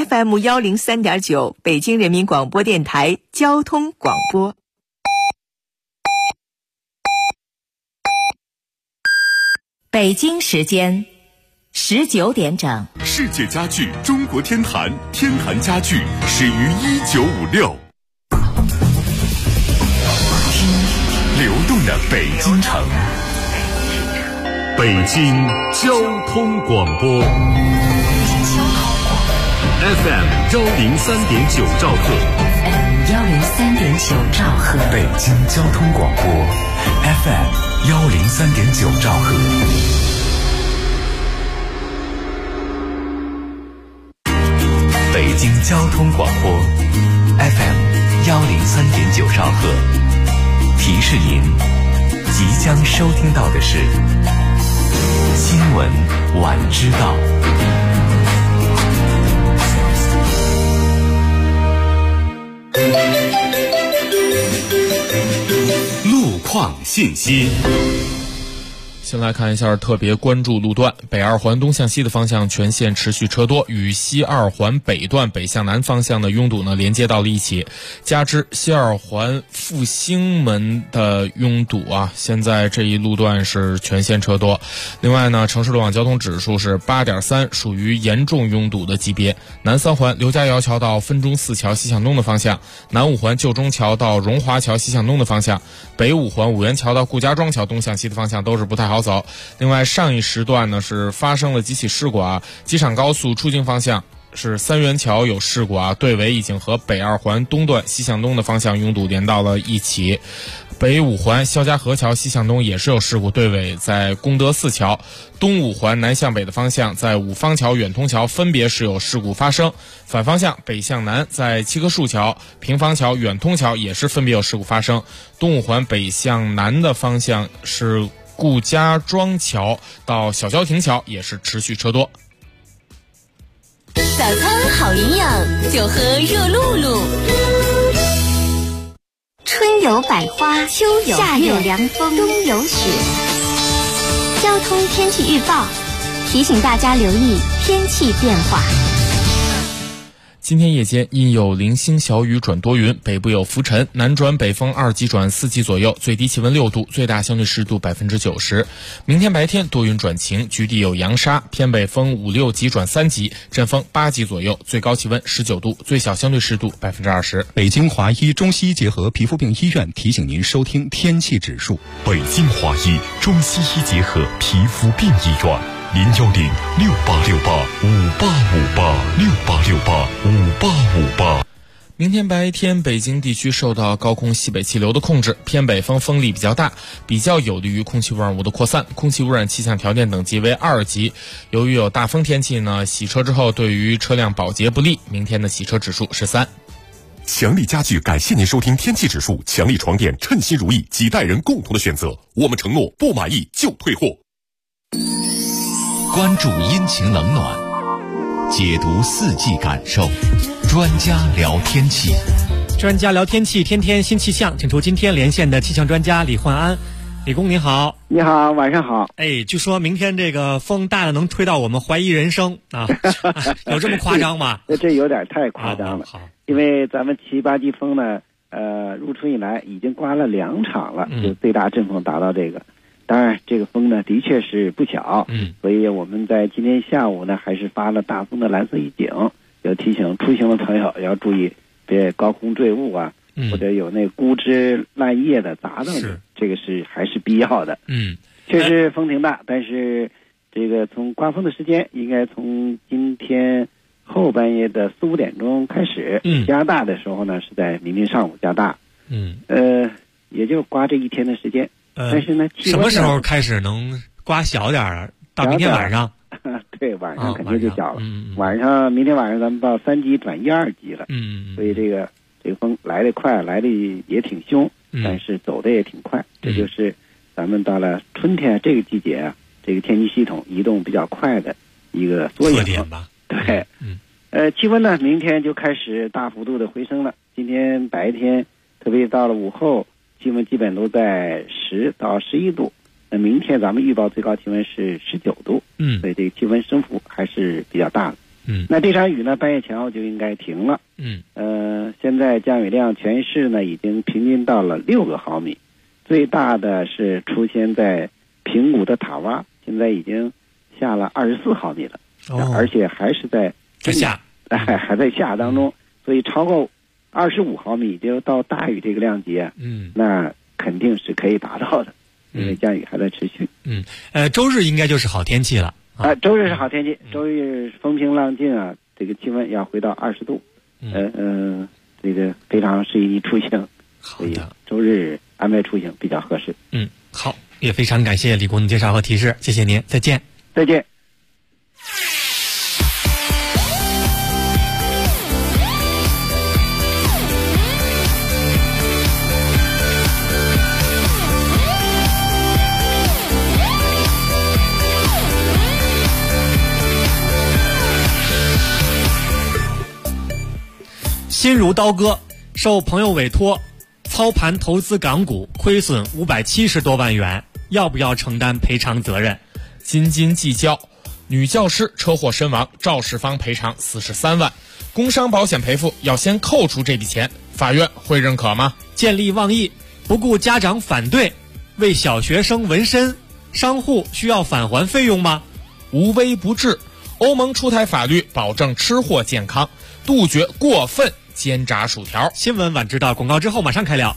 FM103.9，北京人民广播电台交通广播。北京时间19点整。 世界家具中国天坛，天坛家具始于1956。流动的北京城，北京交通广播 FM103.9兆赫 103.9兆赫， 北京交通广播 FM103.9兆赫。北京交通广播 FM103.9兆赫，提示您即将收听到的是新闻晚知道。路况信息。 先来看一下特别关注路段，北二环东向西的方向全线持续车多，与西二环北段北向南方向的拥堵呢连接到了一起，加之西二环复兴门的拥堵啊，现在这一路段是全线车多。另外呢，城市路网交通指数是 8.3， 属于严重拥堵的级别。南三环刘家窑桥到分钟寺桥西向东的方向，南五环旧中桥到荣华桥西向东的方向，北五环五元桥到顾家庄桥东向西的方向都是不太好走。另外上一时段呢是发生了几起事故啊，机场高速出京方向是三元桥有事故啊，队尾已经和北二环东段西向东的方向拥堵连到了一起。北五环肖家河桥西向东也是有事故，队尾在功德寺桥。东五环南向北的方向在五方桥、远通桥分别是有事故发生，反方向北向南在七棵树桥、平房桥、远通桥也是分别有事故发生。东五环北向南的方向是顾家庄桥到小消亭桥也是持续车多。 早餐好营养，就喝热露露。春有百花，秋有夏有凉风，冬有雪。交通天气预报提醒大家留意天气变化。 今天夜间因有零星小雨转多云，北部有浮尘，南转北风2级转4级左右，最低气温6度，最大相对湿度 90%。明天白天多云转晴，局地有扬沙，偏北风5、6级转3级，阵风8级左右，最高气温19度，最小相对湿度 20%。 北京华医中西医结合皮肤病医院提醒您收听天气指数。 北京华医中西医结合皮肤病医院，010-6868-5858，6868-5858。 明天白天北京地区受到高空西北气流的控制，偏北风风力比较大，比较有利于空气污染物的扩散，空气污染气象条件等级为2级。由于有大风天气呢，洗车之后对于车辆保洁不利，明天的洗车指数是3。 强力家具感谢您收听天气指数，强力床垫称心如意，几代人共同的选择，我们承诺不满意就退货。 关注阴晴冷暖，解读四季感受，专家聊天气。 专家聊天气，天天新气象，请出今天连线的气象专家李焕安。李工您好。 你好，晚上好。 据说明天这个风大的能吹到我们怀疑人生啊，有这么夸张吗？ 这有点太夸张了。好，因为咱们7、8级风呢，入春以来已经刮了2场了，就最大阵风达到这个。当然，这个风呢的确是不小，所以我们在今天下午呢还是发了大风的蓝色预警，要提醒出行的朋友要注意，别高空坠物啊，或者有那枯枝烂叶的砸到的，这个是还是必要的。确实风挺大，但是这个从刮风的时间应该从今天后半夜的4、5点钟开始，加大的时候呢是在明天上午加大，也就刮这一天的时间。但是呢， 什么时候开始能刮小点儿？到明天晚上？ 对，晚上肯定就小了。明天晚上咱们到3级转1、2级了。所以这个风来得快，来得也挺凶，但是走的也挺快。这就是咱们到了春天这个季节啊，这个天气系统移动比较快的一个缩影特点吧。 对，气温呢，明天就开始大幅度的回升了。今天白天，特别到了午后，气温基本都在10到11度。那明天咱们预报最高气温是19度，所以这个气温升幅还是比较大的。 那这场雨呢，半夜前后就应该停了。现在降雨量全市呢已经平均到了6个毫米，最大的是出现在平谷的塔洼，现在已经下了24毫米了，而且还是在下， 还在下当中，所以超过25毫米就到大雨这个量级，那肯定是可以达到的，因为降雨还在持续。 周日应该就是好天气了。 周日是好天气，周日风平浪静啊，这个气温要回到20度，这个非常适宜你出行。 好的， 周日安排出行比较合适。 好，也非常感谢李工的介绍和提示，谢谢您，再见。 再见。 心如刀割，受朋友委托操盘投资港股，亏损570多万元，要不要承担赔偿责任？ 斤斤计较，女教师车祸身亡，肇事方赔偿43万，工伤保险赔付要先扣除这笔钱，法院会认可吗？ 建立妄议，不顾家长反对，为小学生纹身，商户需要返还费用吗？ 无微不至，欧盟出台法律保证吃货健康，杜绝过分煎炸薯条。 新闻晚知道，广告之后马上开聊。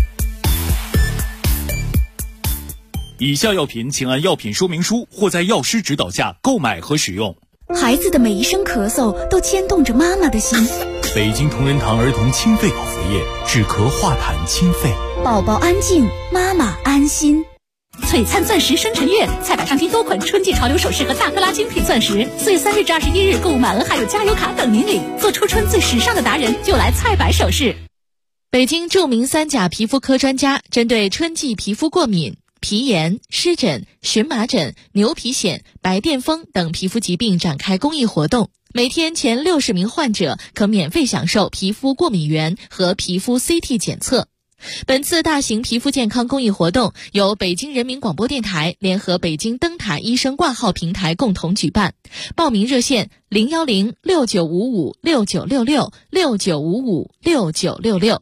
以下药品请按药品说明书或在药师指导下购买和使用。 孩子的每一声咳嗽都牵动着妈妈的心。 北京同仁堂儿童清肺口服液，止咳化痰清肺。 宝宝安静，妈妈安心。 璀璨钻石生辰月，菜百上听多款春季潮流首饰和大克拉精品钻石，4月3日至21日购物满额还有加油卡等您领，做初春最时尚的达人就来菜百首饰。 北京著名3甲皮肤科专家针对春季皮肤过敏、皮炎、湿疹、荨麻疹、牛皮癣、白癜风等皮肤疾病展开公益活动，每天前60名患者可免费享受皮肤过敏原和皮肤 CT 检测。本次大型皮肤健康公益活动由北京人民广播电台联合北京灯塔医生挂号平台共同举办，报名热线01069556966 69556966。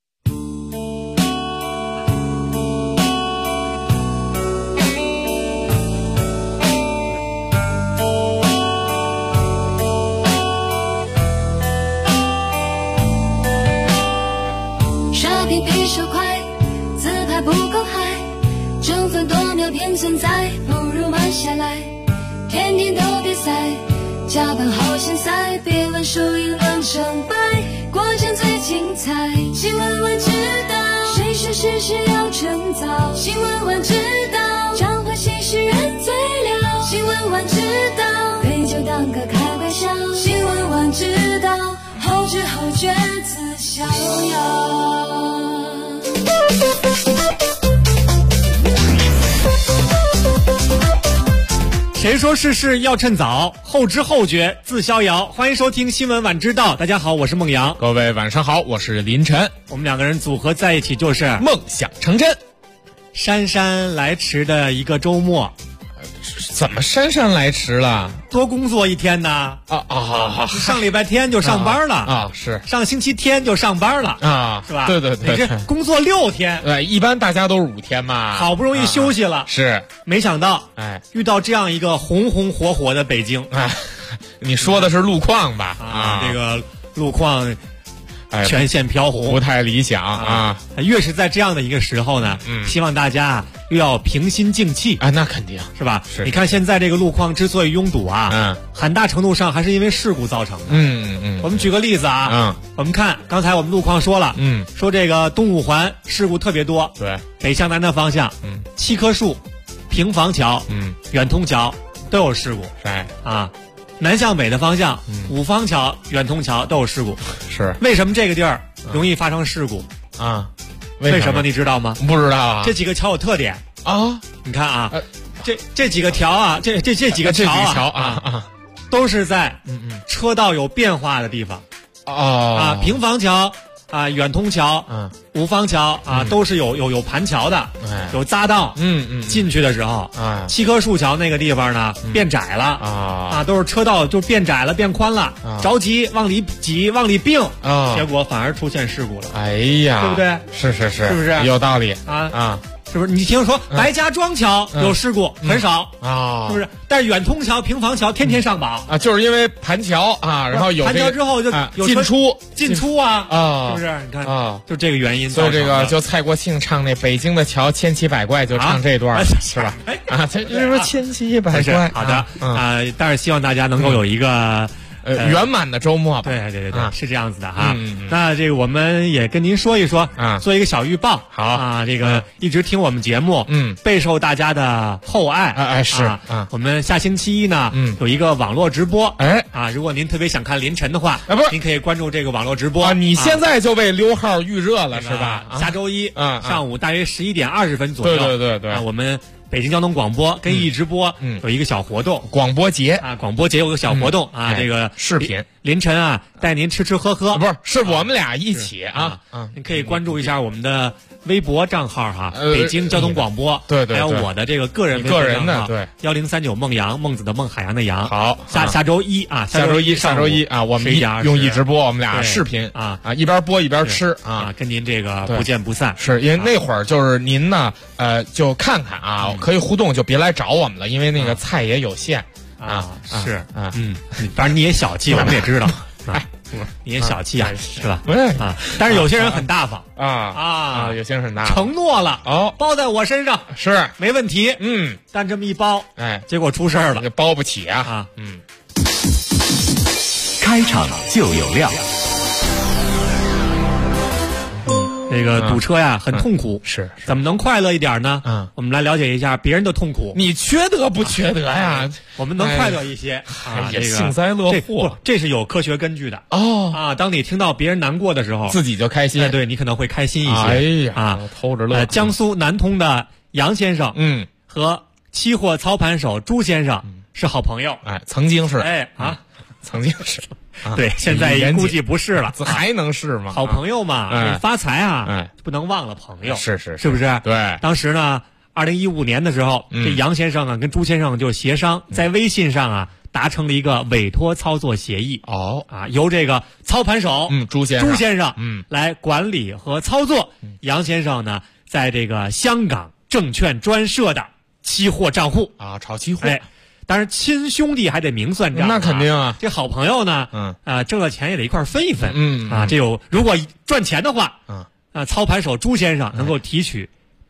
比手快，自拍不够嗨，争分夺秒便存在，不如慢下来。天天都比赛，加班好现在，别问输赢论成败，过程最精彩。新闻晚知道，谁说事事要趁早？新闻晚知道，掌握新事人最了。新闻晚知道，杯酒当歌开玩笑。新闻晚知道，后知后觉自逍遥。 谁说事事要趁早？后知后觉自逍遥。欢迎收听新闻晚知道，大家好，我是孟阳。 各位晚上好，我是林晨。 我们2个人组合在一起就是梦想成真。 姗姗来迟的一个周末， 怎么姗姗来迟了？ 多工作一天呢？上礼拜天就上班了是上星期天就上班了是吧？ 对， 你这工作6天， 对，一般大家都是5天嘛， 好不容易休息了， 是没想到遇到这样一个红红火火的北京， 你说的是路况吧？ 这个路况全线飘红， 不太理想越是在这样的一个时候呢，希望大家又要平心静气那肯定是吧？ 是。 你看现在这个路况之所以拥堵很大程度上还是因为事故造成的。我们举个例子我们看刚才我们路况说了，说这个东五环事故特别多， 对， 北向南的方向，7棵树、平房桥、远通桥都有事故，南向北的方向，五方桥、远通桥都有事故。 是为什么这个地儿容易发生事故为什么你知道吗？ 不知道这几个桥有特点你看这几个桥这几个桥都是在车道有变化的地方平房桥远通桥、五方桥都是有盘桥的，有匝道。进去的时候七棵树桥那个地方呢变窄了都是车道就变窄了变宽了，着急往里挤往里并结果反而出现事故了。 哎呀， 对不对？ 是， 是不是有道理是不是？你听说白家庄桥有事故很少是不是？但是远通桥、平房桥天天上榜就是因为盘桥然后有盘桥之后就有进出是不是？你看就这个原因。 所以这个就蔡国庆唱那北京的桥千奇百怪就唱这段是吧？这是千奇百怪。 好的但是希望大家能够有一个。 圆满的周末吧。 对，是这样子的哈。那这个我们也跟您说一说做一个小预报。 好这个一直听我们节目，备受大家的厚爱。 是我们下星期一呢，有一个网络直播。如果您特别想看凌晨的话， 不是， 您可以关注这个网络直播。 你现在就为6号预热了是吧？ 下周一上午大约11点20分左右。 对， 我们北京交通广播跟易直播有一个小活动， 广播节广播节有个小活动这个视频凌晨带您吃喝喝， 不是我们俩一起您可以关注一下我们的微博账号北京交通广播， 对， 还有我的这个个人的对 1039孟阳，孟子的孟，海洋的洋。 好， 下周一下周一我们用易直播，我们俩视频一边播一边吃跟您这个不见不散。 是因为那会儿就是您呢就看看可以互动就别来找我们了，因为那个菜也有限是当然你也小气，我们也知道你也小气是吧？ 不是但是有些人很大方有些人很大方， 承诺了包在我身上是没问题。但这么一包结果出事儿了， 包不起开场就有料。 这个堵车呀很痛苦， 是怎么能快乐一点呢？我们来了解一下别人的痛苦。 你缺德不缺德呀？ 我们能快乐一些也幸灾乐祸， 这是有科学根据的当你听到别人难过的时候， 自己就开心。 对，你可能会开心一些。 哎呀偷着乐。 江苏南通的杨先生和期货操盘手朱先生是好朋友。 曾经是曾经是对，现在估计不是了， 还能是吗？ 好朋友嘛，发财不能忘了朋友， 是不是？ 对， 当时呢，2015年的时候，这杨先生跟朱先生就协商，在微信上达成了一个委托操作协议。由这个操盘手朱先生来管理和操作。杨先生呢，在这个香港证券专设的期货账户炒期货。 当然，亲兄弟还得明算账。 那肯定这好朋友呢，挣了钱也得一块分一分。这如果赚钱的话，操盘手朱先生能够提取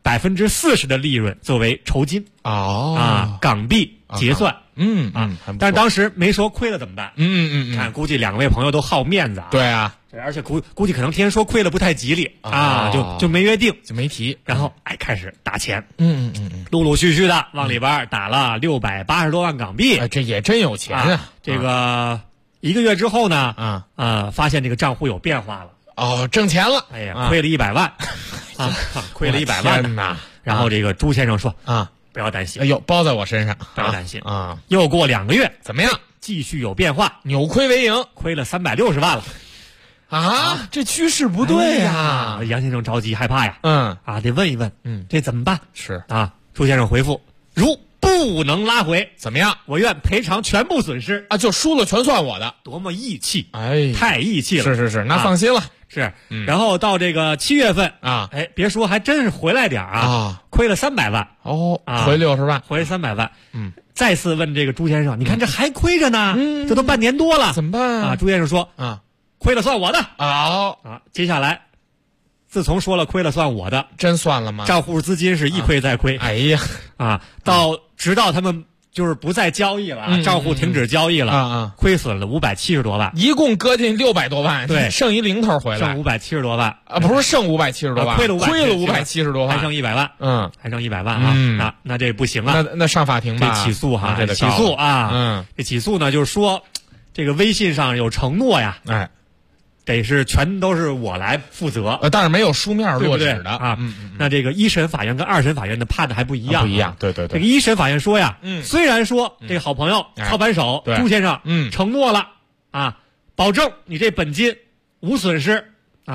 40%的利润作为酬金。港币结算。但是当时没说亏了怎么办？看估计两位朋友都好面子对而且估计可能天天说亏了不太吉利就没约定， 就没提。 然后开始打钱。陆陆续续的往里边打了680多万港币。 这也真有钱这个1个月之后呢发现这个账户有变化了。 挣钱了。 亏了100万亏了100万呐。 然后这个朱先生说不要担心， 包在我身上， 不要担心又过2个月， 怎么样？ 继续有变化， 扭亏为盈， 亏了360万了。 这趋势不对呀！ 杨先生着急害怕呀，得问一问，这怎么办？ 是朱先生回复：如不能拉回， 怎么样？ 我愿赔偿全部损失就输了全算我的， 多么义气！太义气了！ 是，那放心了。 然后到这个7月份别说，还真是回来点亏了300万回60万， 回300万。再次问这个朱先生，你看这还亏着呢，这都半年多了， 怎么办朱先生说亏了算我的。接下来自从说了亏了算我的， 真算了吗？ 账户资金是一亏再亏。直到他们就是不再交易了，账户停止交易了，亏损了570多万， 一共搁进600多万， 对， 剩一零头回来， 剩570多万不是剩570多万， 亏了 570多万， 还剩100万，还剩100万那这不行那上法庭吧， 这起诉这起诉这起诉呢就是说这个微信上有承诺呀，得是全都是我来负责， 但是没有书面落实的那这个1审法院跟2审法院的判的还不一样， 不一样。对， 这个1审法院说呀，虽然说这个好朋友操盘手朱先生承诺了保证你这本金无损失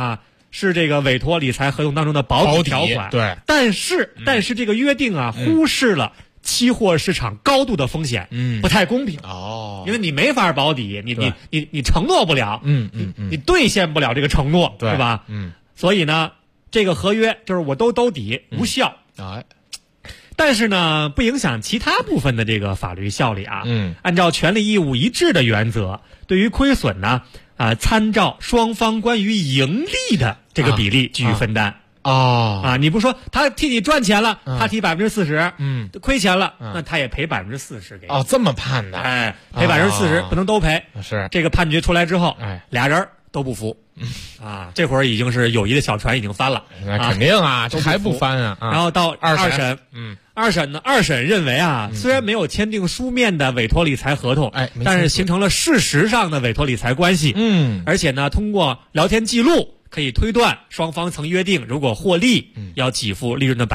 是这个委托理财合同当中的保底条款， 对， 但是这个约定啊，忽视了期货市场高度的风险，不太公平哦， 因为你没法保底，你承诺不了，你兑现不了这个承诺，对吧？所以呢，这个合约就是我都抵无效，但是呢，不影响其他部分的这个法律效力啊。按照权利义务一致的原则，对于亏损呢，参照双方关于盈利的这个比例给予分担。你不说他替你赚钱了，他提40%，亏钱了，那他也赔40%给你。 这么判的， 赔40%，不能都赔。 是这个判决出来之后，俩人都不服。这会儿已经是友谊的小船已经翻了。 那肯定这还不翻啊？ 然后到二审，二审认为虽然没有签订书面的委托理财合同，但是形成了事实上的委托理财关系。而且呢，通过聊天记录可以推断双方曾约定，如果获利要给付利润的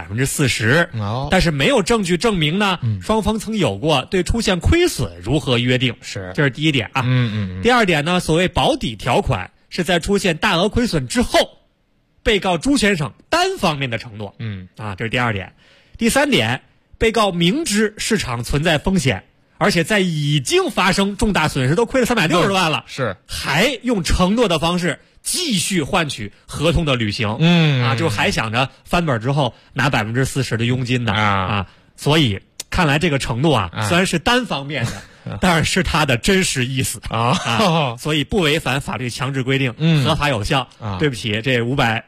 40%。但是没有证据证明呢，双方曾有过对出现亏损如何约定。这是第一点啊。第二点呢，所谓保底条款是在出现大额亏损之后，被告朱先生单方面的承诺。这是第二点。第三点，被告明知市场存在风险，而且在已经发生重大损失，都亏了360万了，还用承诺的方式继续换取合同的履行。就还想着翻本之后拿40%的佣金呢。所以看来这个承诺虽然是单方面的，但是他的真实意思所以不违反法律强制规定，合法有效。对不起，这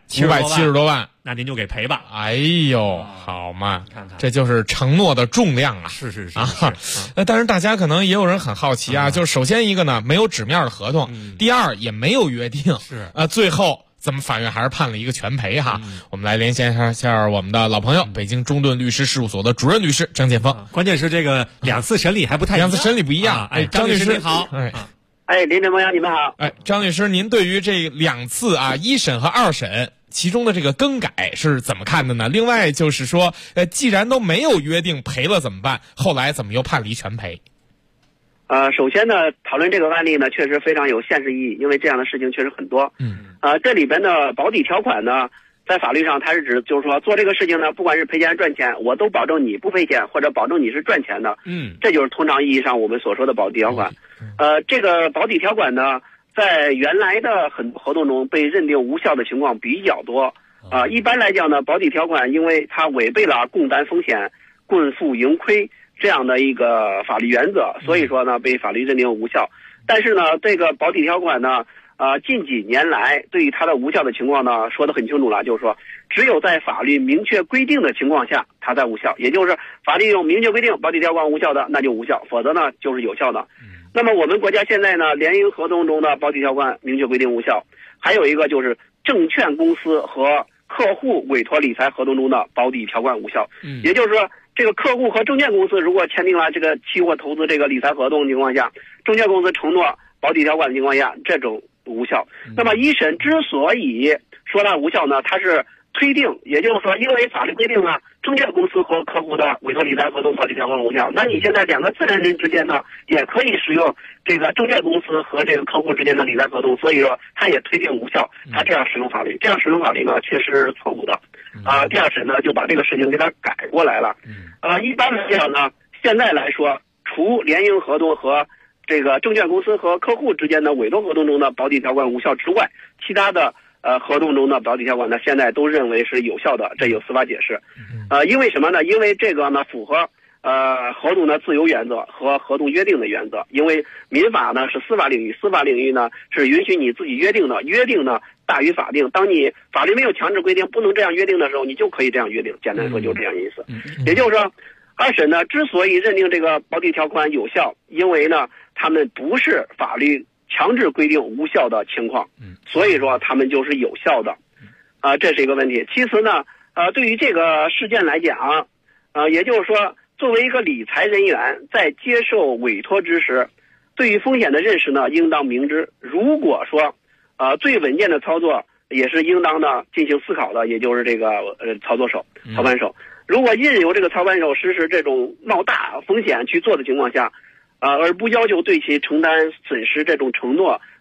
570 多万， 那您就给赔吧。 哎呦，好嘛，看看这就是承诺的重量啊！ 是但是大家可能也有人很好奇就是首先一个呢，没有纸面的合同；第二，也没有约定。最后怎么法院还是判了一个全赔哈？我们来连线一下我们的老朋友，北京中顿律师事务所的主任律师张建峰。 关键是这个2次审理还不太一样，2 次审理不一样。 张律师你好。 林晨朋友你们好。 张律师，您对于这2次1审和2审其中的这个更改是怎么看的呢？另外就是说，既然都没有约定，赔了怎么办？后来怎么又判离全赔？ 首先呢，讨论这个案例呢，确实非常有现实意义，因为这样的事情确实很多。这里边的保底条款呢，在法律上它是指，就是说做这个事情呢，不管是赔钱还是赚钱，我都保证你不赔钱，或者保证你是赚钱的。这就是通常意义上我们所说的保底条款。这个保底条款呢，在原来的很多合同中被认定无效的情况比较多。一般来讲呢，保底条款因为它违背了共担风险、共负盈亏这样的一个法律原则，所以说呢被法律认定无效。但是呢，这个保底条款呢，近几年来对于它的无效的情况呢，说得很清楚了，就是说只有在法律明确规定的情况下，它才无效。也就是法律有明确规定保底条款无效的，那就无效；否则呢就是有效的。那么我们国家现在呢，联营合同中的保底条款明确规定无效，还有一个就是证券公司和客户委托理财合同中的保底条款无效。也就是说，这个客户和证券公司如果签订了这个期货投资这个理财合同的情况下，证券公司承诺保底条款的情况下，这种无效。那么一审之所以说它无效呢，它是推定，也就是说，因为法律规定了证券公司和客户的委托理财合同保底条款无效，那你现在2个自然人之间呢，也可以使用这个证券公司和这个客户之间的理财合同，所以说它也推定无效。它这样使用法律，这样使用法律呢，确实是错误的。第二审呢就把这个事情给它改过来了。一般来讲呢，现在来说，除联营合同和这个证券公司和客户之间的委托合同中的保底条款无效之外，其他的合同中的保底条款呢，现在都认为是有效的，这有司法解释。因为什么呢？因为这个呢符合合同的自由原则和合同约定的原则。因为民法呢是司法领域，司法领域呢是允许你自己约定的，约定呢大于法定。当你法律没有强制规定不能这样约定的时候，你就可以这样约定。简单说就是这样意思。也就是说，二审呢之所以认定这个保底条款有效，因为呢他们不是法律强制规定无效的情况，所以说他们就是有效的。这是一个问题。其次呢，对于这个事件来讲，也就是说，作为一个理财人员，在接受委托之时，对于风险的认识呢，应当明知。如果说，最稳健的操作也是应当呢进行思考的，也就是这个操盘手。如果任由这个操盘手实施这种冒大风险去做的情况下，而不要求对其承担损失这种承诺，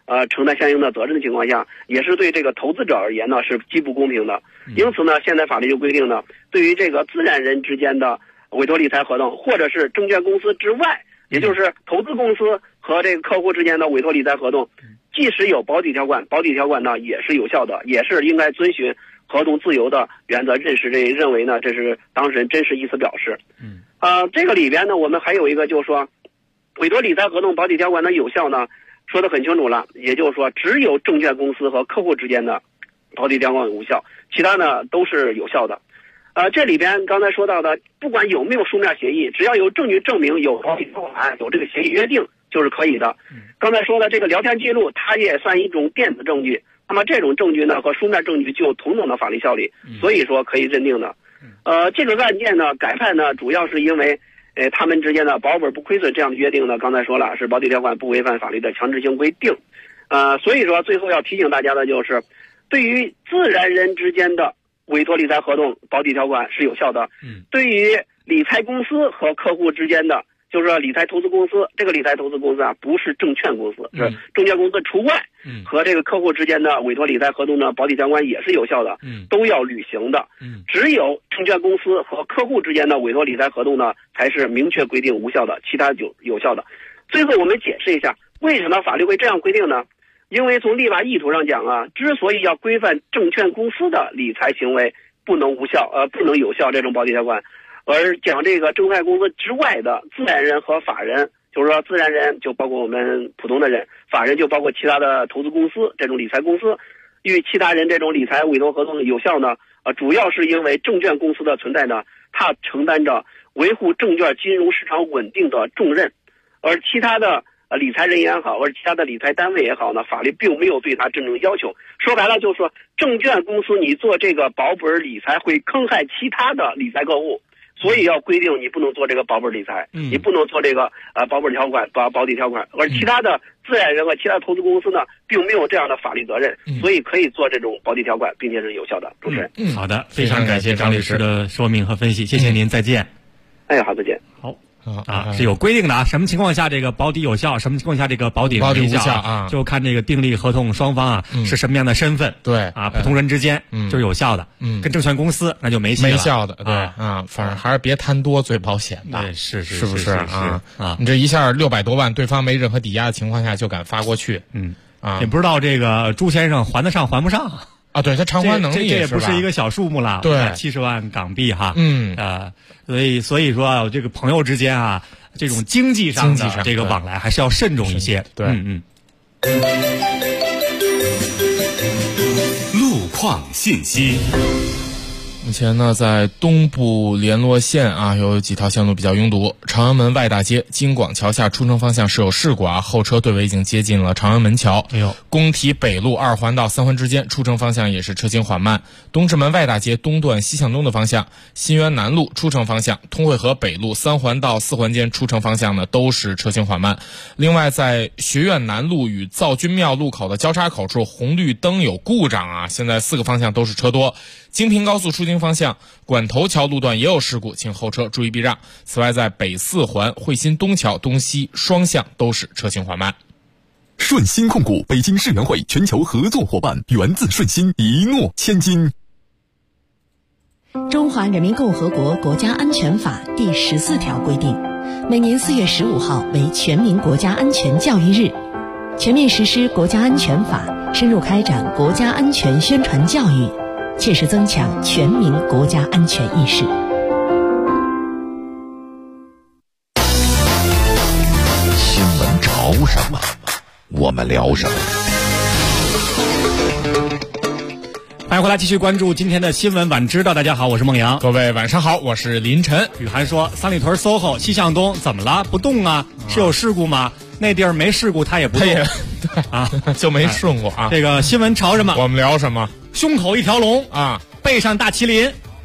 承担相应的责任的情况下，也是对这个投资者而言呢是极不公平的。因此呢，现在法律就规定呢，对于这个自然人之间的委托理财合同，或者是证券公司之外，也就是投资公司和这个客户之间的委托理财合同，即使有保底条款，保底条款呢也是有效的，也是应该遵循合同自由的原则，认为呢这是当事人真实意思表示。这个里边呢，我们还有一个就是说，委托理财合同保底条款的有效呢，说得很清楚了，也就是说，只有证券公司和客户之间的保底条款无效，其他呢都是有效的。这里边刚才说到的，不管有没有书面协议，只要有证据证明有保底条款，有这个协议约定，就是可以的。刚才说的这个聊天记录，它也算一种电子证据，那么这种证据呢和书面证据具有同等的法律效力，所以说可以认定的。这个案件呢改判呢，主要是因为他们之间的保本不亏损这样的约定呢，刚才说了是保底条款不违反法律的强制性规定。所以说最后要提醒大家的就是，对于自然人之间的委托理财合同保底条款是有效的。对于理财公司和客户之间的，就是说理财投资公司，这个理财投资公司啊不是证券公司，是证券公司除外，和这个客户之间的委托理财合同的保底条款也是有效的，都要履行的。只有证券公司和客户之间的委托理财合同呢才是明确规定无效的，其他就有效的。最后我们解释一下为什么法律会这样规定呢？因为从立法意图上讲啊，之所以要规范证券公司的理财行为不能无效，不能有效这种保底条款，而讲这个证券公司之外的自然人和法人，就是说自然人就包括我们普通的人，法人就包括其他的投资公司，这种理财公司与其他人这种理财委托合同有效呢，主要是因为证券公司的存在呢，它承担着维护证券金融市场稳定的重任，而其他的理财人员也好，或者其他的理财单位也好呢，法律并没有对它真正要求。说白了就是说，证券公司你做这个保本理财会坑害其他的理财客户，所以要规定你不能做这个保本理财，你不能做这个保本条款、保底条款。而其他的自然人和其他投资公司呢，并没有这样的法律责任，所以可以做这种保底条款，并且是有效的。主持人， 好的，非常感谢张律师的说明和分析，谢谢您，再见。 好，再见。 好。是有规定的啊，什么情况下这个保底有效，什么情况下这个保底无效啊？就看这个订立合同双方啊是什么样的身份，对啊，普通人之间就是有效的，跟证券公司那就没效的，对啊，反正还是别贪多最保险吧， 是不是啊？你这一下600多万，对方没任何抵押的情况下就敢发过去， 也不知道这个朱先生还得上还不上啊？对，他偿还能力这也不是一个小数目了， 对 ，70万港币哈，所以说这个朋友之间啊，这种经济上的这个往来还是要慎重一些。 对， 路况信息。 目前呢，在东部联络线啊，有几条线路比较拥堵。长安门外大街京广桥下出城方向是有事故啊，后车队尾已经接近了长安门桥。工体北路2环到3环之间出城方向也是车行缓慢。东直门外大街东段西向东的方向，新源南路出城方向，通惠河北路3环到4环间出城方向呢都是车行缓慢。另外，在学院南路与造君庙路口的交叉口处，红绿灯有故障啊，现在4个方向都是车多。京平高速出京方向管头桥路段也有事故，请后车注意避让。此外，在北4环汇鑫东桥东西双向都是车行缓慢。 顺鑫控股北京世园会全球合作伙伴，源自顺鑫，一诺千金。 中华人民共和国国家安全法第14条规定，每年4月15号为全民国家安全教育日，全面实施国家安全法，深入开展国家安全宣传教育，切实增强全民国家安全意识。 新闻找什么，我们聊什么。 欢迎回来，继续关注今天的新闻晚知道。大家好，我是孟阳。 各位晚上好，我是林晨。 雨涵说，三里屯 SOHO 西向东怎么了？不动啊？是有事故吗？那地儿没事故，他也不动， 对啊，就没顺过啊。 这个新闻朝什么？ 我们聊什么？ 胸口一条龙啊，背上大麒麟。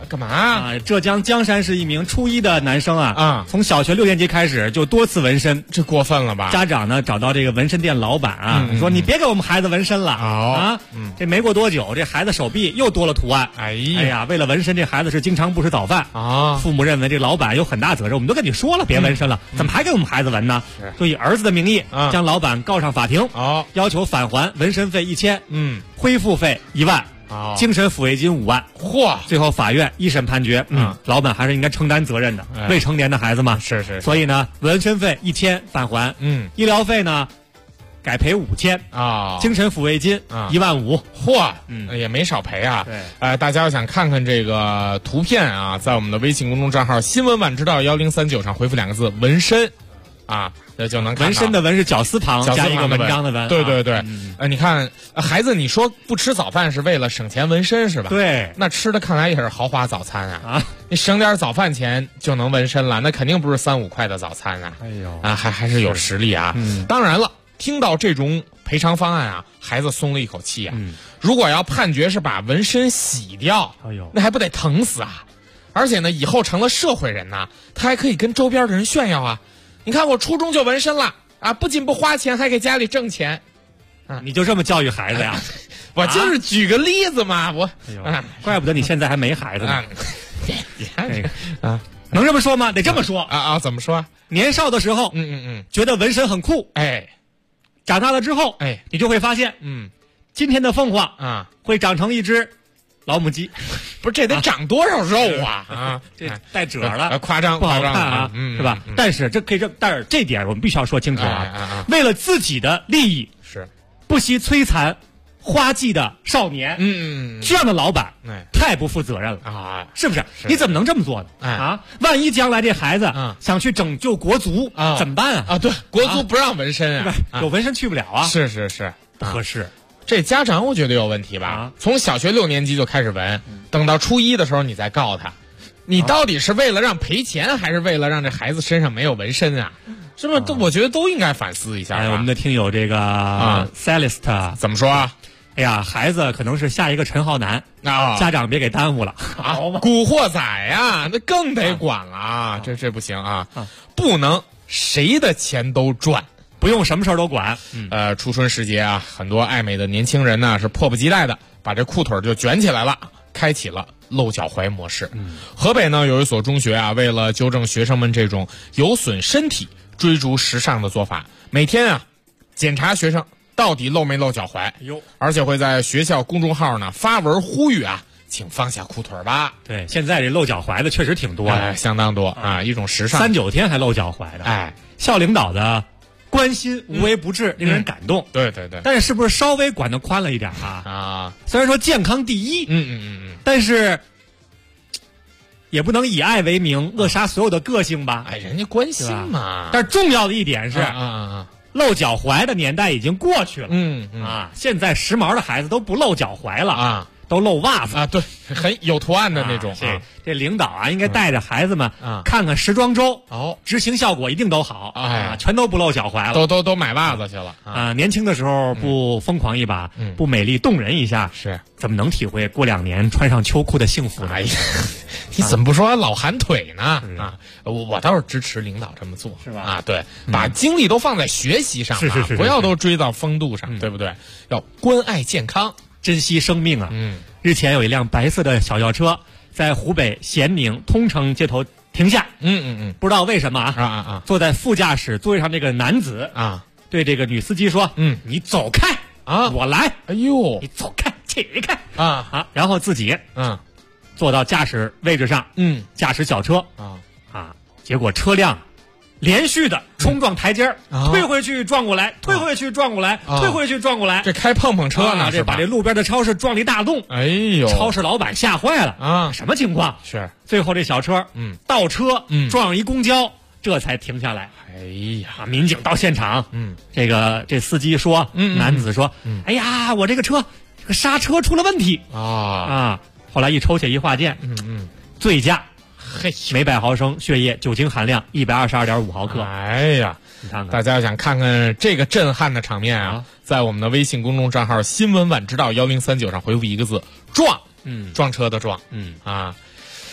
干嘛浙江江山市一名初一的男生从小学6年级开始就多次纹身， 这过分了吧？ 家长呢找到这个纹身店老板说你别给我们孩子纹身了这没过多久，这孩子手臂又多了图案。哎呀，为了纹身，这孩子是经常不吃早饭父母认为这老板有很大责任，我们都跟你说了别纹身了，怎么还给我们孩子纹呢？就以儿子的名义将老板告上法庭，要求返还纹身费1000，恢复费1万。精神抚慰金5万。最后法院一审判决，老板还是应该承担责任的，未成年的孩子嘛。 是。 所以呢，纹身费1000返还，医疗费呢改赔5000精神抚慰金15000。 也没少赔啊。对，大家要想看看这个图片啊，在我们的微信公众账号新闻晚知道1039上回复2个字纹身就能看到。 纹身的纹是绞丝旁加一个文章的纹。 对，你看孩子，你说不吃早饭是为了省钱纹身是吧？ 对， 那吃的看来也是豪华早餐啊！你省点早饭钱就能纹身了，那肯定不是3、5块的早餐啊！还是有实力啊！当然了，听到这种赔偿方案孩子松了一口气啊！如果要判决是把纹身洗掉，那还不得疼死啊！而且呢，以后成了社会人呐，他还可以跟周边的人炫耀啊！你看我初中就纹身了不仅不花钱，还给家里挣钱你就这么教育孩子呀？ 我就是举个例子嘛， 怪不得你现在还没孩子呢。你看这个能这么说吗？得这么说怎么说？ 年少的时候觉得纹身很酷，长大了之后你就会发现今天的凤凰会长成一只老母鸡。 不是，这得长多少肉这带褶了， 夸张不好看是吧？但是但是这点我们必须要说清楚为了自己的利益是不惜摧残花季的少年，这样的老板太不负责任了是不是？你怎么能这么做呢？万一将来这孩子想去拯救国足怎么办对，国足不让纹身有纹身去不了是不合适。 这家长我觉得有问题吧？从小学6年级就开始纹，等到初一的时候你再告他，你到底是为了让赔钱，还是为了让这孩子身上没有纹身是不是？我觉得都应该反思一下。 我们的听友这个Celeste 怎么说？ 哎呀，孩子可能是下一个陈浩南家长别给耽误了古惑仔那更得管了这不行不能谁的钱都赚。 不用什么事儿都管。 初春时节很多爱美的年轻人呢是迫不及待的把这裤腿就卷起来了，开启了露脚踝模式。河北呢有一所中学为了纠正学生们这种有损身体、追逐时尚的做法，每天检查学生到底露没露脚踝，而且会在学校公众号呢发文呼吁请放下裤腿吧。 对，现在这露脚踝的确实挺多的， 相当多一种时尚。 3、9天还露脚踝的，校领导的关心无微不至，令人感动。 对， 但是不是稍微管得宽了一点虽然说健康第一，但是也不能以爱为名扼杀所有的个性吧？ 人家关心嘛。 但是重要的一点是露脚踝的年代已经过去了。现在时髦的孩子都不露脚踝了都露袜子对，很有图案的那种。 这领导应该带着孩子们看看时装周执行效果一定都好全都不露脚踝了， 都买袜子去了年轻的时候不疯狂一把，不美丽动人一下，怎么能体会过2年穿上秋裤的幸福呢？ 你怎么不说老寒腿呢？我倒是支持领导这么做， 是吧？ 对，把精力都放在学习上， 是不要都追到风度上，对不对？要关爱健康， 珍惜生命日前有一辆白色的小轿车在湖北咸宁通城街头停下，不知道为什么坐在副驾驶座位上这个男子对这个女司机说：“你走开我来。” 哎呦， 你走开，起开然后自己坐到驾驶位置上，驾驶小车结果车辆连续的冲撞台阶推回去撞过来，推回去撞过来，推回去撞过来， 这开碰碰车呢， 这把这路边的超市撞了一大洞。 哎呦， 超市老板吓坏了什么情况？ 是最后这小车倒车撞上一公交，这才停下来。 哎呀， 民警到现场，这司机说，男子说，哎呀，我这个车这个刹车出了问题后来一抽血一化验，醉驾。每100毫升血液酒精含量122.5毫克。 哎呀， 你看看， 大家想看看这个震撼的场面在我们的微信公众账号新闻晚知道1039上回复1个字撞，撞车的撞，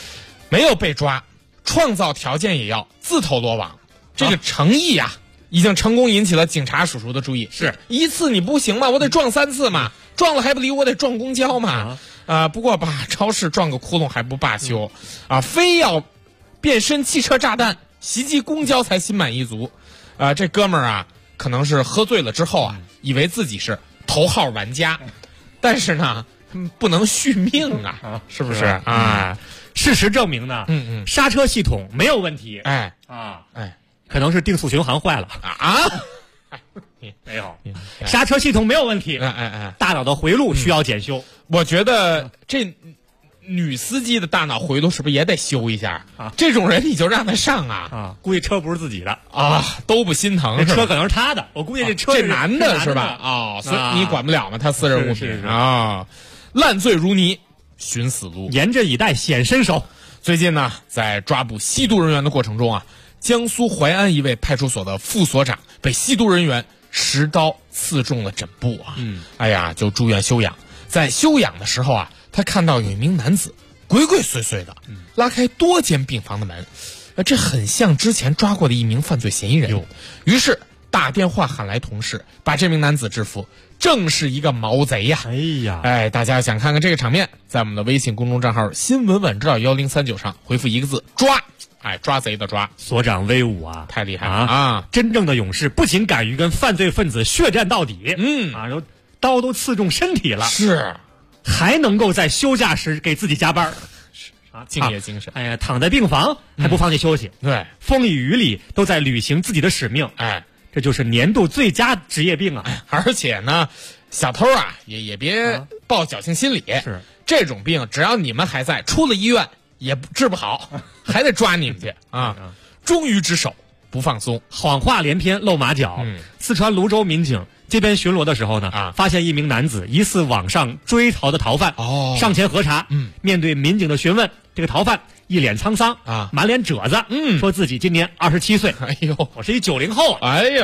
没有被抓，创造条件也要自投罗网。这个诚意啊，已经成功引起了警察叔叔的注意。 是一次你不行嘛，我得撞3次嘛，撞了还不离，我得撞公交嘛。不过把超市撞个窟窿还不罢休，非要变身汽车炸弹袭击公交才心满意足。这哥们儿啊，可能是喝醉了之后啊，以为自己是头号玩家，但是呢，不能续命啊，是不是啊？ 事实证明呢，刹车系统没有问题。可能是定速巡航坏了没有，刹车系统没有问题。大脑的回路需要检修。 我觉得这女司机的大脑回路是不是也得修一下啊？这种人你就让他上啊？ 估计车不是自己的都不心疼。 这车可能是他的，我估计这车这男的是吧？所以你管不了吗？他私人物品啊，烂醉如泥，寻死路， 严阵以待，显身手。 最近呢，在抓捕吸毒人员的过程中啊，江苏淮安一位派出所的副所长被吸毒人员10刀刺中了枕部啊，就住院休养。在休养的时候啊，他看到有一名男子鬼鬼祟祟的拉开多间病房的门，这很像之前抓过的一名犯罪嫌疑人。于是打电话喊来同事，把这名男子制服，正是一个毛贼呀！大家想看看这个场面，在我们的微信公众账号新闻晚知道1039上回复一个字抓，抓贼的抓。 所长威武啊， 太厉害了真正的勇士不仅敢于跟犯罪分子血战到底，刀都刺中身体了， 是， 还能够在休假时给自己加班， 敬业精神。 躺在病房还不放弃休息， 对， 风雨雨里都在履行自己的使命，这就是年度最佳职业病啊！ 而且呢，小偷啊也别抱侥幸心理， 是这种病，只要你们还在，出了医院也治不好，还得抓你们去忠于职守，不放松， 谎话连篇，露马脚。四川泸州民警街边巡逻的时候呢，发现一名男子疑似网上追逃的逃犯，上前核查。面对民警的询问，这个逃犯一脸沧桑满脸褶子，说自己今年27岁。我是一90后。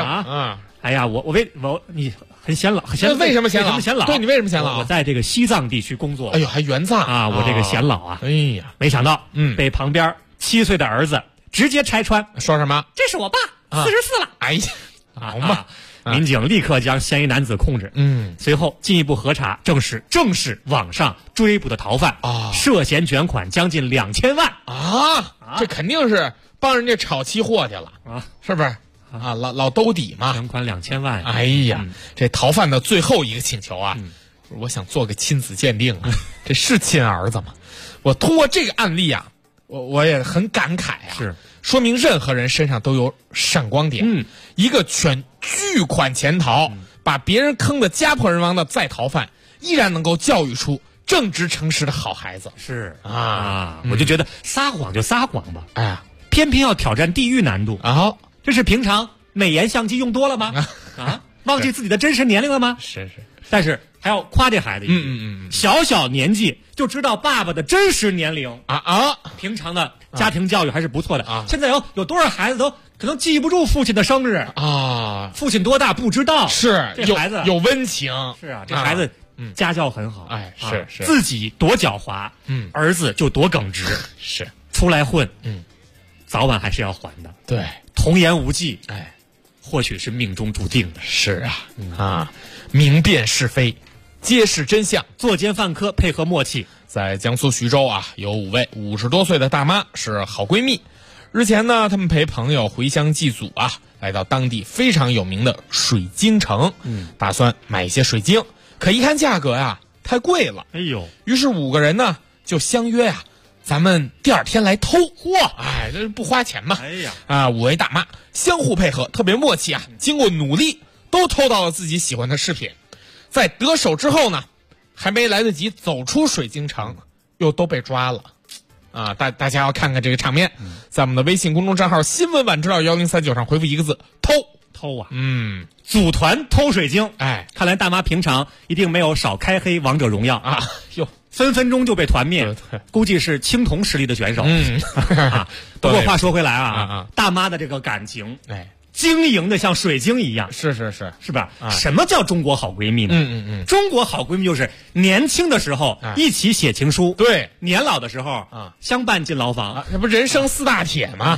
你很显老， 为什么显老？对，你为什么显老？ 我在这个西藏地区工作。 还援藏我这个显老啊。没想到被旁边7岁的儿子直接拆穿， 说什么？ 这是我爸，44了。 好嘛。 民警立刻将嫌疑男子控制。随后进一步核查，正是网上追捕的逃犯涉嫌卷款将近2000万这肯定是帮人家炒期货去了是不是老兜底嘛， 卷款2000万。 这逃犯的最后一个请求我想做个亲子鉴定这是亲儿子吗？我通过这个案例我也很感慨是说明任何人身上都有闪光点。一个卷巨款潜逃，把别人坑得家破人亡的再逃犯，依然能够教育出正直诚实的好孩子。 是我就觉得撒谎就撒谎吧，偏偏要挑战地狱难度这是平常美颜相机用多了吗？忘记自己的真实年龄了吗？ 是。 但是还要夸这孩子一句，小年纪就知道爸爸的真实年龄平常的家庭教育还是不错的现在有多少孩子都可能记不住父亲的生日父亲多大不知道， 是这孩子有温情， 是这孩子家教很好， 是自己多狡猾，儿子就多耿直， 是出来混，早晚还是要还的。 对， 童言无忌，或许是命中注定的。 是明辨是非，揭示真相， 作奸犯科，配合默契。 在江苏徐州有5位50多岁的大妈是好闺蜜。日前呢，她们陪朋友回乡祭祖来到当地非常有名的水晶城，打算买一些水晶，可一看价格太贵了，于是5个人呢就相约咱们第2天来偷。这不花钱嘛。5位大妈相互配合，特别默契经过努力都偷到了自己喜欢的饰品。在得手之后呢，还没来得及走出水晶城，又都被抓了大家要看看这个场面，在我们的微信公众账号新闻晚知道1039上回复一个字偷组团偷水晶。看来大妈平常一定没有少开黑王者荣耀分分钟就被团灭，估计是青铜实力的选手。不过话说回来大妈的这个感情晶莹的像水晶一样。是吧？什么叫中国好闺蜜呢？中国好闺蜜就是年轻的时候一起写情书， 对， 年老的时候相伴进牢房， 这不人生4大铁吗？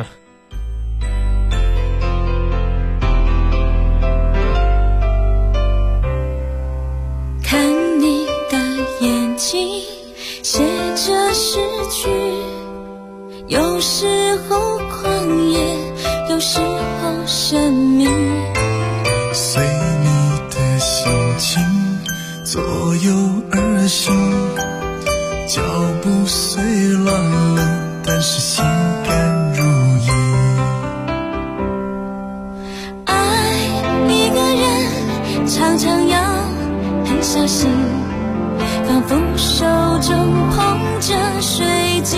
看你的眼睛写着诗句，有时候狂野，有时候神秘， 随你的心情左右而行，脚步虽乱了，但是心甘如饴。 爱一个人常常要很小心，仿佛手中捧着水晶。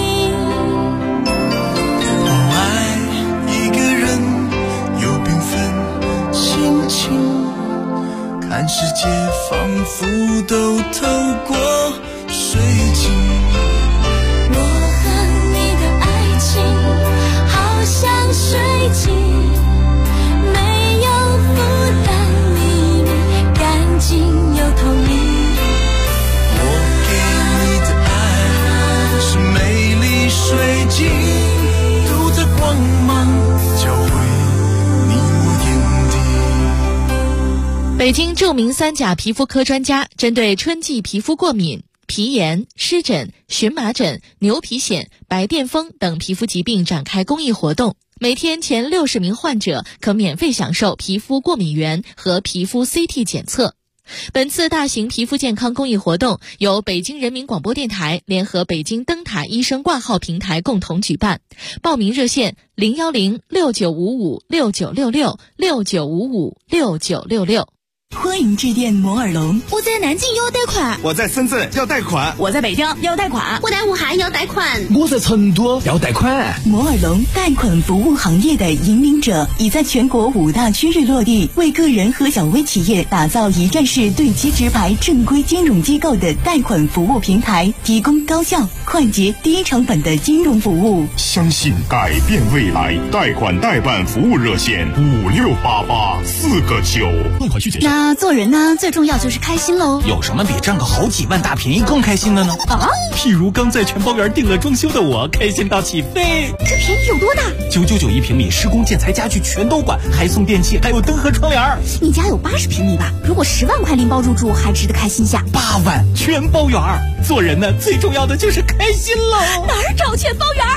爱一个人有缤纷心情，看世界仿佛都透过水晶。 我和你的爱情好像水晶，没有负担，秘密干净又透明。 水晶都在光芒交汇你我眼底。 北京著名3甲皮肤科专家针对春季皮肤过敏、皮炎、湿疹、荨麻疹、牛皮癣、白癜风等皮肤疾病展开公益活动，每天前60名患者可免费享受皮肤过敏原和皮肤 CT 检测。本次大型皮肤健康公益活动由北京人民广播电台联合北京灯塔医生挂号平台共同举办，报名热线010-6955-6966 欢迎致电摩尔龙。 我在南京要贷款， 我在深圳要贷款， 我在北京要贷款， 我在武汉要贷款， 我在成都要贷款。 摩尔龙贷款服务行业的引领者，已在全国5大区域落地，为个人和小微企业打造一站式对接直排正规金融机构的贷款服务平台，提供高效、快捷、低成本的金融服务。 相信改变未来，贷款代办服务热线5688-4个9。 贷款需谨慎。 那做人呢，最重要就是开心喽。 有什么比占个好几万大便宜更开心的呢？譬如刚在全包园订了装修的我，开心到起飞。 这便宜有多大 ？999一平米，施工建材家具全都管，还送电器，还有灯和窗帘。 你家有80平米吧？如果10万块拎包入住，还值得开心下。 8万全包园。做人呢，最重要的就是开心喽。 哪儿找全包园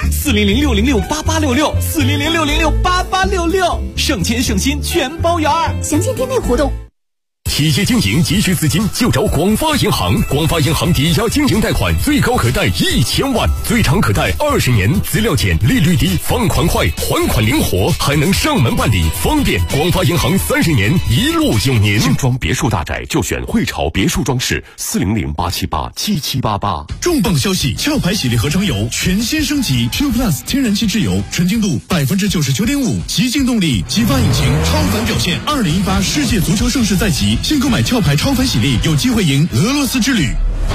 ？400-606-8866，400-606-8866，省钱省心全包园。 详见店内活动。 企业经营急需资金，就找广发银行。广发银行抵押经营贷款最高可贷1000万，最长可贷20年，资料简，利率低，放款快，还款灵活，还能上门办理，方便。广发银行30年一路有您。 精装别墅大宅就选汇潮别墅装饰，400-878-7788。 重磅消息！壳牌洗涤合成油全新升级 ，Q Plus 天然气质油，纯净度99.5%，极净动力，激发引擎，超凡表现。2018世界足球盛世在即。新购买壳牌超凡洗涤，有机会赢俄罗斯之旅。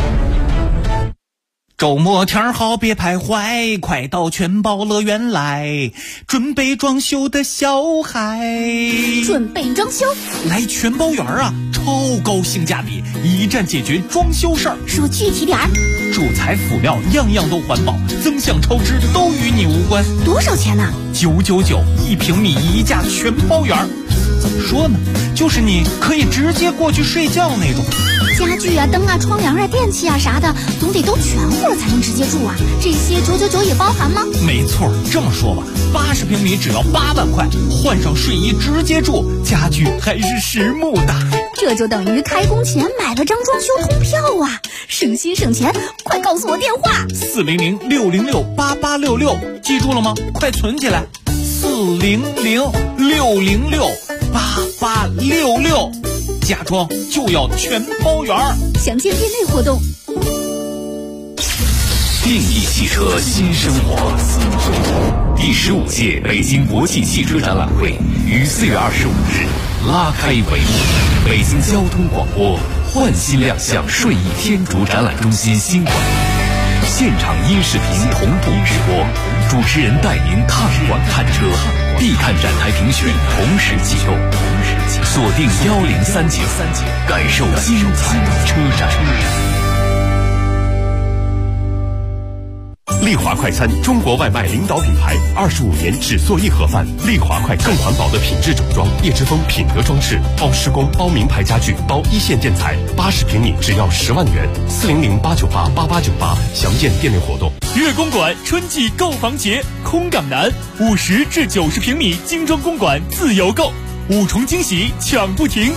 周末天好别徘徊，快到全包乐园来，准备装修的小孩。 准备装修？ 来全包园啊，超高性价比，一站解决装修事儿。 说具体点儿。 主材辅料样样都环保，增项超支都与你无关。 多少钱呢 ？999一平米一价全包园。怎么说呢？就是你可以直接过去睡觉那种。 家具啊、灯啊、窗帘啊、电器啊啥的，总得都全乎了才能直接住啊。这些999也包含吗？ 没错，这么说吧，80平米只要8万块，换上睡衣直接住，家具还是实木的。 这就等于开工前买了张装修通票啊！省心省钱，快告诉我电话 ！400-606-8866，记住了吗？快存起来！400-606-8866，家装就要全包圆。 详见店内活动。 定义汽车新生活。第15届北京国际汽车展览会于4月25日拉开帷幕。北京交通广播焕新亮相顺义天竺展览中心新馆， 现场音视频同步直播，主持人带您看馆看车，必看展台评选同时启动，锁定1039，感受精彩车展。 丽华快餐，中国外卖领导品牌，25年只做硬盒饭。丽华快餐更环保的品质整装，叶之峰品德装饰，包施工，包名牌家具，包一线建材，80平米只要10万元，400-898-8898，详见店内活动。 粤公馆春季购房节，空港南50至90平米精装公馆自由购，5重惊喜抢不停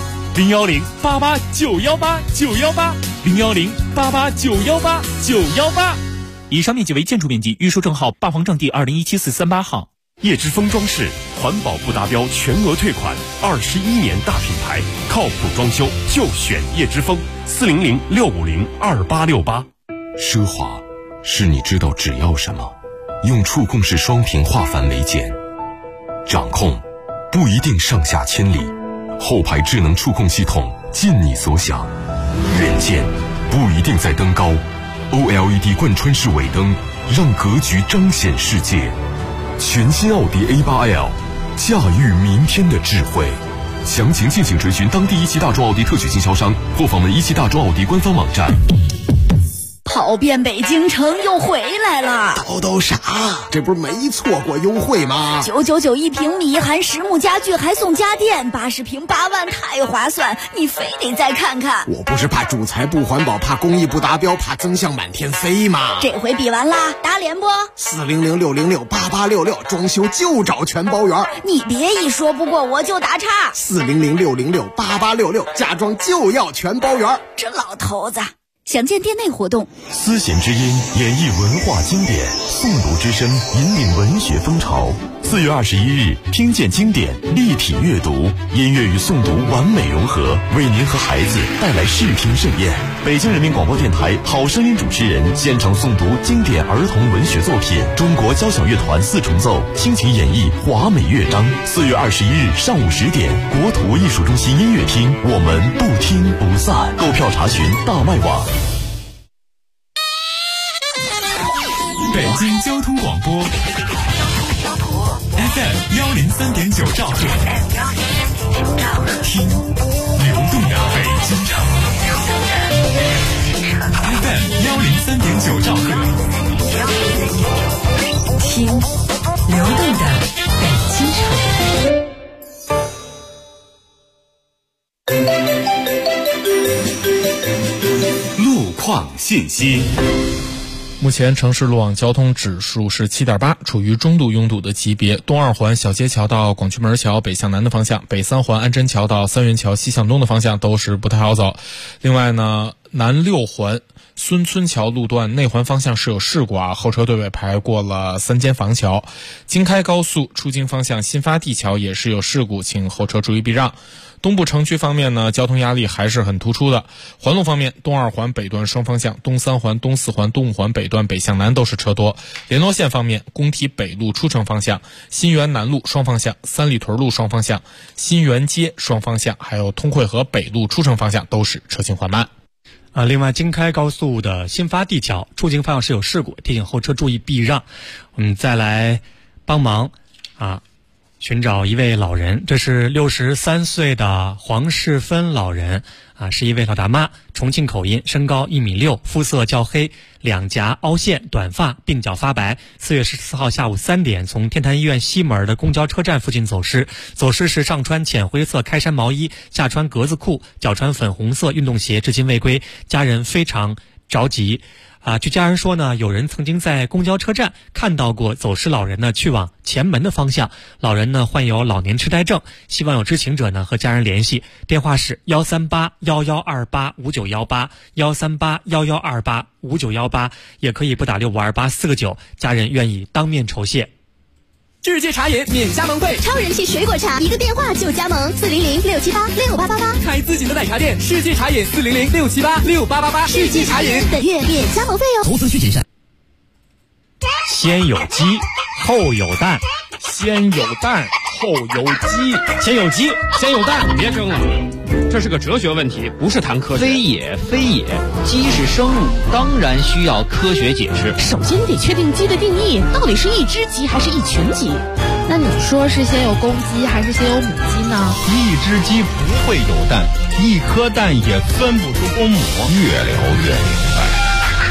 ，010-88918-918，010-88918-918。以上面积为建筑面积，预售证号霸王证第2017-438号。 叶之峰装饰，环保不达标全额退款，21年大品牌，靠谱装修就选叶之峰，400-650-2868。 奢华是你知道只要什么，用触控式双屏化繁为简。掌控不一定上下千里，后排智能触控系统尽你所想。远见不一定在灯高，OLED 贯穿式尾灯让格局彰显世界。全新奥迪 A8L， 驾驭明天的智慧。详情敬请追寻当地一汽大众奥迪特许经销商，或访问一汽大众奥迪官方网站。 跑遍北京城又回来了， 叨啥？这不是没错过优惠吗 ？999一平米，含实木家具还送家电，80平8万，太划算！你非得再看看。 我不是怕主材不环保，怕工艺不达标，怕增项满天飞吗？ 这回比完啦，打脸不 ？400-606-8866，装修就找全包圆。 你别一说不过我就打岔。 400-606-8866，家装就要全包圆。 这老头子。详见店内活动。 丝弦之音演绎文化经典，诵读之声引领文学风潮。4月21日，听见经典，立体阅读，音乐与诵读完美融合，为您和孩子带来视听盛宴。北京人民广播电台好声音主持人现场诵读经典儿童文学作品，中国交响乐团4重奏倾情演绎华美乐章。4月21日上午10点，国土艺术中心音乐厅，我们不听不散。购票查询大麦网。 北京交通广播 FM 103.9兆赫，听流动的北京城。FM 103.9兆赫，听流动的北京城。 路况信息。 目前城市路网交通指数是7.8，处于中度拥堵的级别。东2环小街桥到广渠门桥北向南的方向，北3环安贞桥到三元桥西向东的方向都是不太好走。另外呢，南6环孙村桥路段内环方向是有事故后车队尾排过了3间房桥。京开高速出京方向新发地桥也是有事故，请后车注意避让。东部城区方面呢，交通压力还是很突出的。环路方面，东2环北段双方向，东3环、东4环、东5环北段北向南都是车多。联络线方面，工体北路出城方向、新源南路双方向、三里屯路双方向、新源街双方向，还有通惠河北路出城方向都是车行缓慢。 另外京开高速的新发地桥出京方向是有事故，提醒后车注意避让。我们再来帮忙寻找一位老人，这是63岁的黄世芬老人是一位老大妈，重庆口音，身高1.6米，肤色较黑，两颊凹陷，短发，鬓角发白。4月14号下午3点，从天坛医院西门的公交车站附近走失。走失时上穿浅灰色开衫毛衣，下穿格子裤，脚穿粉红色运动鞋，至今未归。家人非常着急。据家人说呢，有人曾经在公交车站看到过走失老人呢去往前门的方向，老人呢患有老年痴呆症，希望有知情者呢和家人联系，电话是138-1128-5918 138-1128-5918，也可以拨打6528-4个9，家人愿意当面酬谢。 世界茶饮免加盟费， 超人气水果茶，一个电话就加盟，400-678-6888， 开自己的奶茶店，世界茶饮400-678-6888，世界茶饮本月免加盟费哦。 投资需谨慎。 先有鸡，后有蛋， 先有蛋， 后有鸡， 先有鸡，先有蛋。 别争了，这是个哲学问题，不是谈科学。 非也，鸡是生物，当然需要科学解释。 首先得确定鸡的定义，到底是一只鸡还是一群鸡？ 那你说是先有公鸡还是先有母鸡呢？ 一只鸡不会有蛋，一颗蛋也分不出公母。 越聊越明白。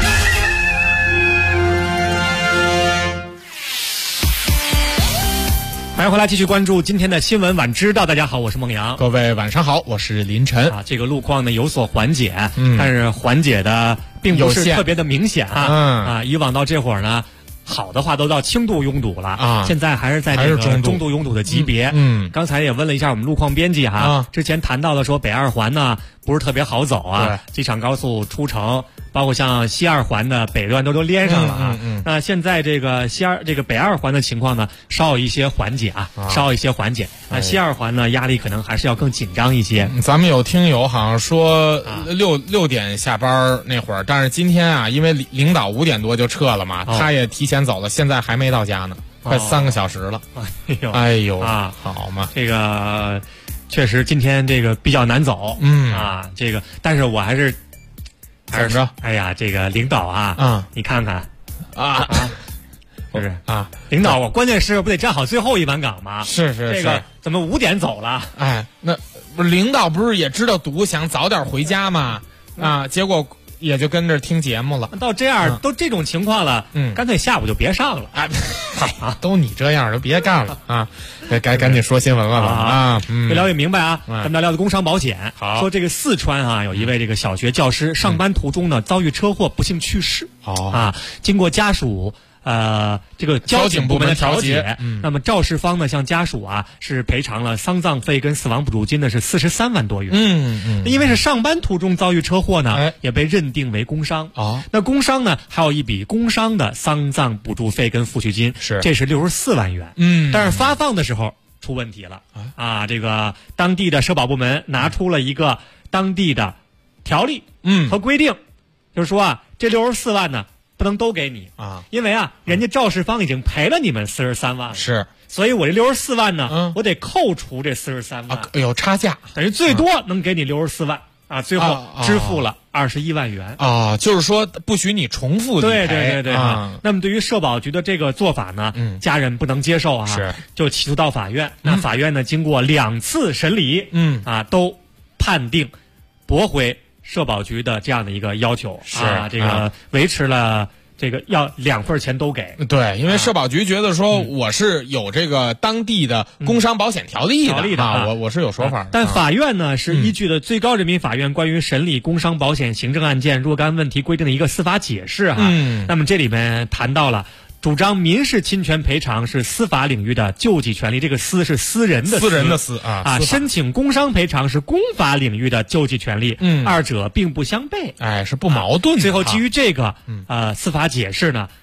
欢迎回来，继续关注今天的新闻晚知道。大家好，我是孟阳。 各位晚上好，我是林晨。 这个路况呢有所缓解，但是缓解的并不是特别的明显以往到这会儿呢，好的话都到轻度拥堵了现在还是在这个中度拥堵的级别。刚才也问了一下我们路况编辑之前谈到了说北二环呢不是特别好走机场高速出城，包括像西二环的北段都连上了那现在这个北二环的情况呢稍有一些缓解西二环呢压力可能还是要更紧张一些。 咱们有听友好像说6点下班那会儿，但是今天因为领导5点多就撤了嘛，他也提前走了，现在还没到家呢，快3个小时了。哎呦好嘛， 这个确实今天这个比较难走这个但是我还是怎么着？ 哎呀，这个领导你看看不是领导，我关键是不得站好最后一班岗吗？ 是这个怎么5点走了？ 那不是领导不是也知道堵，想早点回家吗？结果也就跟着听节目了。 到这样都这种情况了，干脆下午就别上了都你这样就别干了该赶紧说新闻了越聊越明白咱们聊聊工伤保险。说这个四川有一位这个小学教师上班途中呢遭遇车祸不幸去世经过家属这个交警部门的调解，那么肇事方呢向家属是赔偿了丧葬费跟死亡补助金呢是43万多元。因为是上班途中遭遇车祸呢，也被认定为工伤。那工伤呢还有一笔工伤的丧葬补助费跟抚恤金，这是64万元。但是发放的时候出问题了这个当地的社保部门拿出了一个当地的条例和规定，就是说这64万呢不能都给你因为人家肇事方已经赔了你们43万了，所以我这64万呢我得扣除这43万有差价， 等于最多能给你64万最后支付了21万元就是说不许你重复理赔。 对那么对于社保局的这个做法呢家人不能接受就起诉到法院。那法院呢经过2次审理都判定驳回社保局的这样的一个要求这个维持了这个要2份钱都给。 对，因为社保局觉得说我是有这个当地的工伤保险条例的我是有说法的。 但法院呢是依据的最高人民法院关于审理工伤保险行政案件若干问题规定的一个司法解释那么这里面谈到了主张民事侵权赔偿是司法领域的救济权利，这个私是私人的私申请工伤赔偿是公法领域的救济权利二者并不相悖是不矛盾的最后基于这个司法解释呢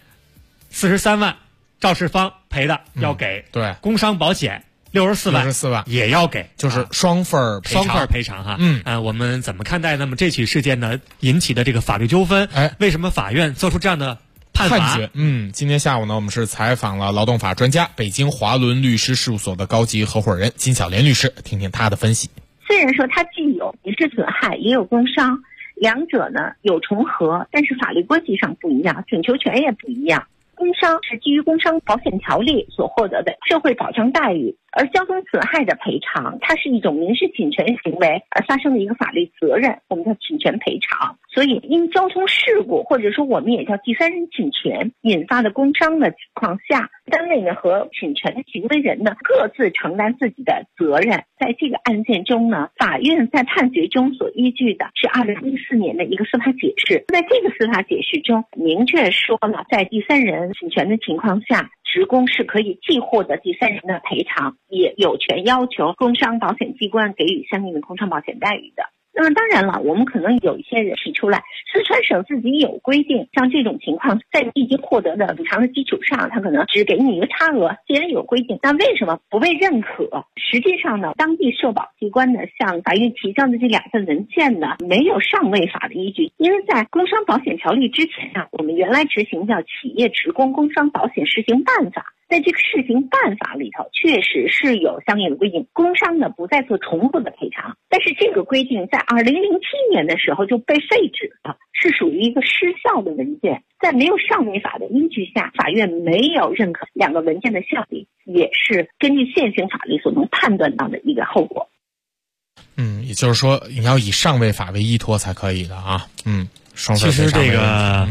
43万肇事方赔的要给对工伤保险64万也要给， 就是双份赔偿我们怎么看待那么这起事件呢引起的这个法律纠纷为什么法院做出这样的判决？ 今天下午呢，我们是采访了劳动法专家、北京华伦律师事务所的高级合伙人金小莲律师，听听他的分析。 虽然说它既有民事损害，也有工伤，两者呢有重合，但是法律关系上不一样，请求权也不一样。工伤是基于工伤保险条例所获得的社会保障待遇，而交通损害的赔偿，它是一种民事侵权行为而发生的一个法律责任，我们叫侵权赔偿。所以因交通事故或者说我们也叫第三人侵权引发的工伤的情况下，单位呢和侵权的行为人呢各自承担自己的责任。在这个案件中呢，法院在判决中所依据的是2014年的一个司法解释，在这个司法解释中明确说了，在第三人侵权的情况下，职工是可以既获得第三人的赔偿，也有权要求工伤保险机关给予相应的工伤保险待遇的。那么当然了，我们可能有一些人提出来，四川省自己有规定，像这种情况在你已经获得的补偿的基础上，他可能只给你一个差额，既然有规定，那为什么不被认可？实际上呢，当地社保机关呢向法院提交的这2份文件呢，没有上位法的依据，因为在工伤保险条例之前我们原来执行叫《企业职工工伤保险施行办法》。 在这个试行办法里头，确实是有相应的规定，工伤呢不再做重复的赔偿。但是这个规定在2007年的时候就被废止了，是属于一个失效的文件。在没有上位法的依据下，法院没有认可两个文件的效力，也是根据现行法律所能判断到的一个后果。 也就是说你要以上位法为依托才可以的啊。 其实这个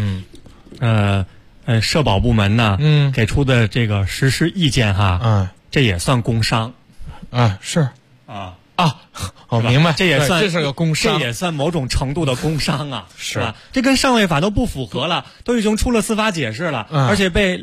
社保部门呢，给出的这个实施意见哈，这也算工伤是明白， 这也算， 这是个工伤， 这也算某种程度的工伤啊，是吧？这跟上位法都不符合了，都已经出了司法解释了，而且被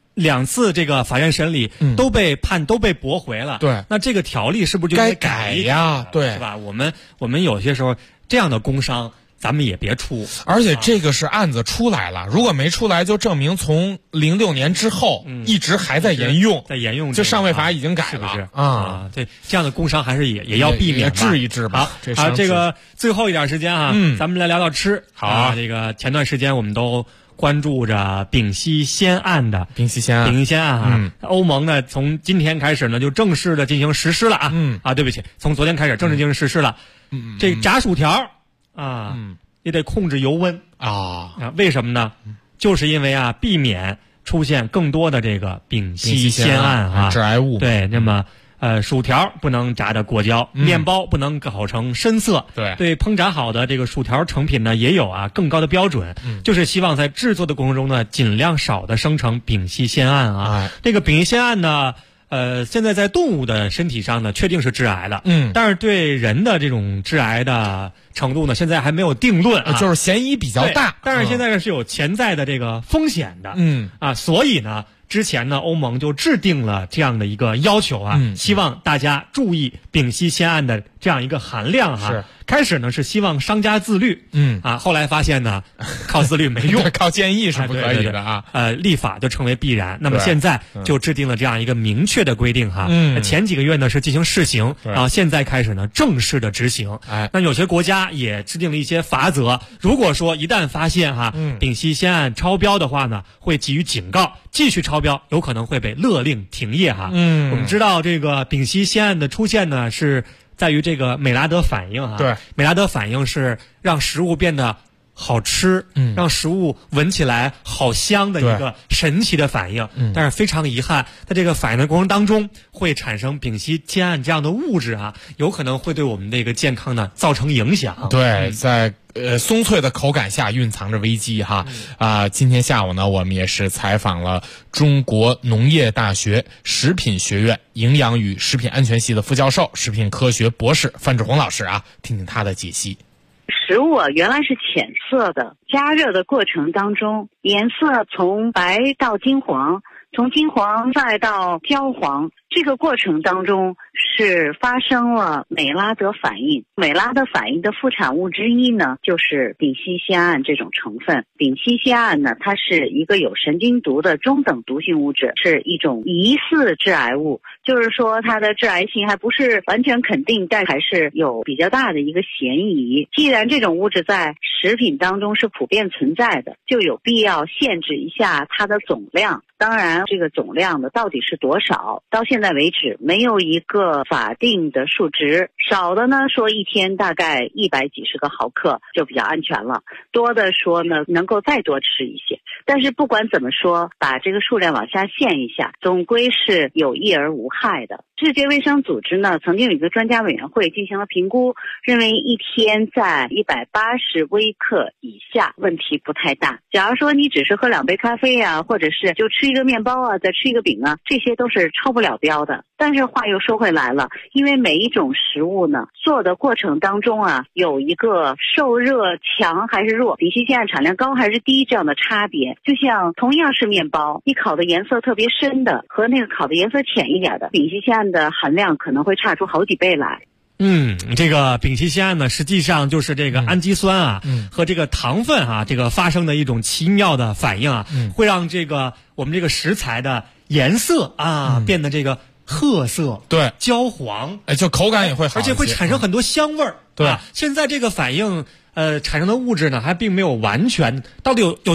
2次这个法院审理都被驳回了。 对， 那这个条例是不是就该改呀？对， 是吧？我们有些时候这样的工伤，咱们也别出。 而且这个是案子出来了，如果没出来，就证明从06年之后一直还在沿用，这上位法已经改了， 是不是啊？对，这样的工伤还是也要避免， 治一治吧。 好，这个最后一点时间啊，咱们来聊聊吃。 好啊， 这个前段时间我们都关注着丙烯酰胺啊，欧盟呢从今天开始呢就正式的进行实施了对不起，从昨天开始正式进行实施了。这炸薯条也得控制油温为什么呢？就是因为避免出现更多的这个丙烯酰胺致癌物。 对，那么薯条不能炸得过焦，面包不能搞成深色。对，烹炸好的这个薯条成品呢，也有更高的标准，就是希望在制作的过程中呢，尽量少的生成丙烯酰胺这个丙烯酰胺呢，现在在动物的身体上呢，确定是致癌的。但是对人的这种致癌的程度呢，现在还没有定论就是嫌疑比较大。 但是现在是有潜在的这个风险的。所以呢，之前呢，欧盟就制定了这样的一个要求希望大家注意丙烯酰胺的这样一个含量是。 开始呢是希望商家自律，后来发现呢，靠自律没用， 靠建议是不可以的立法就成为必然。那么现在就制定了这样一个明确的规定前几个月呢是进行试行，然后现在开始呢正式的执行。那有些国家也制定了一些法则，如果说一旦发现丙烯酰胺超标的话呢，会给予警告，继续超标有可能会被勒令停业我们知道这个丙烯酰胺的出现呢是在于这个美拉德反应对， 美拉德反应是让食物变得好吃，让食物闻起来好香的一个神奇的反应。但是非常遗憾，在这个反应的过程当中，会产生丙烯酰胺这样的物质有可能会对我们的一个健康呢造成影响。 对，在松脆的口感下蕴藏着危机今天下午呢，我们也是采访了中国农业大学食品学院营养与食品安全系的副教授、食品科学博士范志红老师听听他的解析。 食物原来是浅色的，加热的过程当中，颜色从白到金黄，从金黄再到焦黄，这个过程当中是发生了美拉德反应。美拉德反应的副产物之一呢，就是丙烯酰胺这种成分。丙烯酰胺呢，它是一个有神经毒的中等毒性物质，是一种疑似致癌物，就是说它的致癌性还不是完全肯定，但还是有比较大的一个嫌疑。既然这种物质在食品当中是普遍存在的，就有必要限制一下它的总量。当然这个总量呢到底是多少，到现在为止没有一个法定的数值，少的呢说一天大概100几十个毫克就比较安全了，多的说呢能够再多吃一些。但是不管怎么说，把这个数量往下限一下，总归是有益而无害的。世界卫生组织呢曾经有一个专家委员会进行了评估，认为一天在180微克以下问题不太大。假如说你只是喝2杯咖啡或者是就吃一个面包再吃一个饼这些都是超不了标的。但是话又说回来了，因为每一种食物呢做的过程当中有一个受热强还是弱，丙烯酰胺产量高还是低这样的差别。就像同样是面包，你烤的颜色特别深的和那个烤的颜色浅一点的，丙烯酰胺的含量可能会差出好几倍来。 这个丙烯酰胺呢，实际上就是这个氨基酸和这个糖分这个发生的一种奇妙的反应会让这个我们这个食材的颜色变得这个褐色， 对， 焦黄， 就口感也会好一些， 而且会产生很多香味儿。 对， 现在这个反应产生的物质呢，还并没有完全，到底有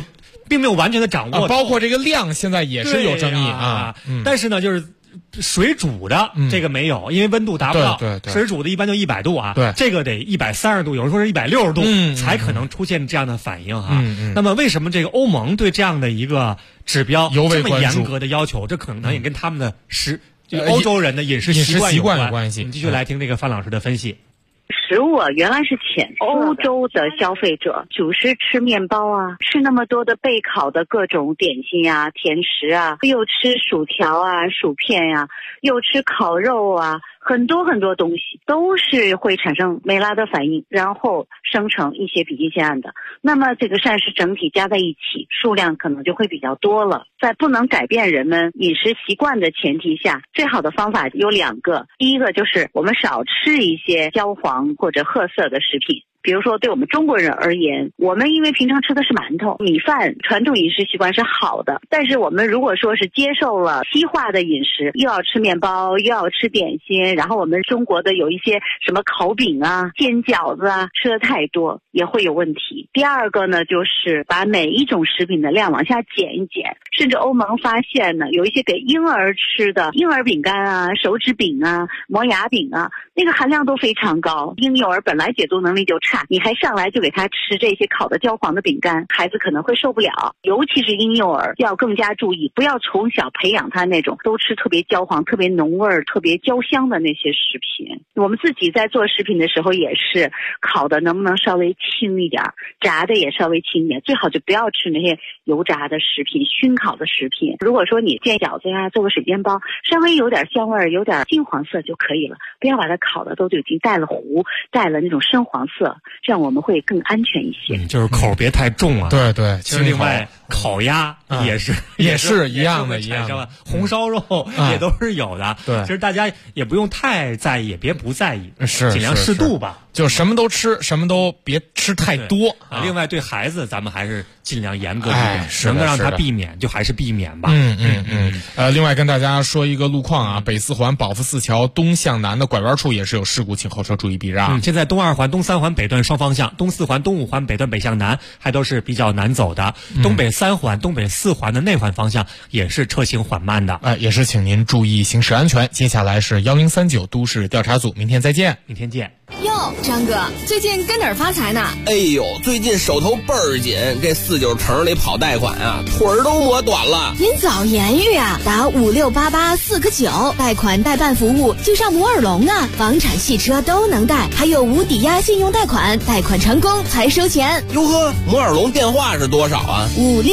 并没有完全的掌握， 包括这个量现在也是有争议啊。 但是呢，就是水煮的这个没有，因为温度达不到。 对， 水煮的一般就100度啊。 对， 这个得130度，有人说是160度，才可能出现这样的反应哈。那么为什么这个欧盟对这样的一个指标这么严格的要求？这可能也跟他们的欧洲人的饮食习惯有关系。你继续来听这个范老师的分析。 食物原来是浅色的，欧洲的消费者主食吃面包啊，吃那么多的备烤的各种点心啊、甜食啊，又吃薯条啊、薯片呀，又吃烤肉啊，很多很多东西都是会产生美拉德反应，然后生成一些丙烯酰胺的。那么这个膳食整体加在一起，数量可能就会比较多了。在不能改变人们饮食习惯的前提下，最好的方法有2个。第一个就是我们少吃一些焦黄或者褐色的食品。比如说对我们中国人而言，我们因为平常吃的是馒头、米饭，传统饮食习惯是好的，但是我们如果说是接受了西化的饮食，又要吃面包，又要吃点心，然后我们中国的有一些什么烤饼啊、煎饺子啊，吃的太多也会有问题。第二个呢，就是把每一种食品的量往下减一减，甚至欧盟发现呢，有一些给婴儿吃的婴儿饼干啊、手指饼啊、磨牙饼啊，那个含量都非常高，婴幼儿本来解毒能力就差，你还上来就给他吃这些烤的焦黄的饼干，孩子可能会受不了。尤其是婴幼儿要更加注意，不要从小培养他那种都吃特别焦黄、特别浓味、特别焦香的那些食品。我们自己在做食品的时候也是，烤的能不能稍微轻一点，炸的也稍微轻一点，最好就不要吃那些油炸的食品、熏烤的食品。如果说你煎饺子呀、做个水煎包，稍微有点香味、有点金黄色就可以了，不要把它烤的都已经带了糊、带了那种深黄色，这样我们会更安全一些。 就是口别太重啊。 对对， 其实另外烤鸭也是一样的， 红烧肉也都是有的。 对， 其实大家也不用太在意，也别不在意，尽量适度吧。 就什么都吃，什么都别吃太多啊。另外，对孩子咱们还是尽量严格一点，能够让他避免就还是避免吧。 另外跟大家说一个路况啊，北4环保福寺桥东向南的拐弯处也是有事故，请后车注意避让。 现在东2环、东3环北段双方向，东4环、东5环北段北向南还都是比较难走的。东北3环、东北4环的内环方向也是车行缓慢的。 也是请您注意行驶安全。接下来是1039都市调查组，明天再见。 明天见。 哟，张哥，最近跟哪儿发财呢？ 哎呦，最近手头倍儿紧，这49城里跑贷款啊，腿儿都磨短了。 您早言语啊，打5688-4个9，贷款代办服务就上摩尔龙啊，房产、汽车都能贷，还有无抵押信用贷款，贷款成功才收钱。 哟呵，摩尔龙电话是多少啊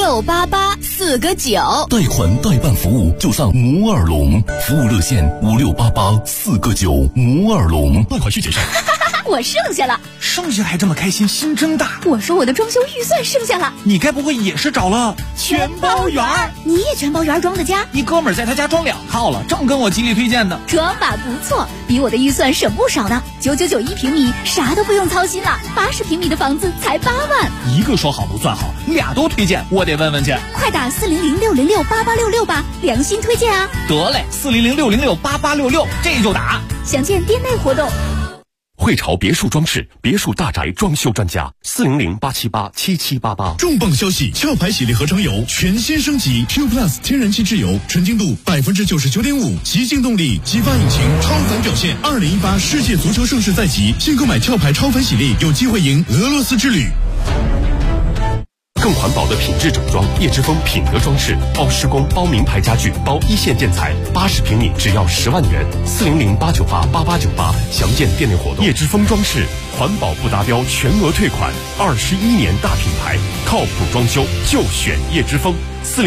？5688-4个9， 贷款代办服务就上摩尔龙，服务热线5688-4个9，摩尔龙，贷款需谨慎。 我剩下了， 剩下还这么开心，心真大。 我说我的装修预算剩下了， 你该不会也是找了全包园？ 你也全包园装的家？ 一哥们儿在他家装2套了，正跟我极力推荐呢。 这把不错，比我的预算省不少呢。9991平米，啥都不用操心了。80平米的房子才8万。 一个说好不算好，2都推荐，我得问问去。 快打400-606-8866吧，良心推荐啊！ 得嘞，400-606-8866，这就打。 详见店内活动。 汇潮别墅装饰，别墅大宅装修专家，400-878-7788。 重磅消息！壳牌洗涤合成油全新升级 Q Plus 天然气质油，纯净度99.5%，极净动力，激发引擎，超凡表现。2018世界足球盛世在即，新购买壳牌超凡洗涤，有机会赢俄罗斯之旅。 更环保的品质整装，叶之峰品德装饰，包施工、包名牌家具、包一线建材，80平米只要10万元，400-898-8898，详见店内活动。叶之峰装饰，环保不达标全额退款，21年大品牌，靠谱装修就选叶之峰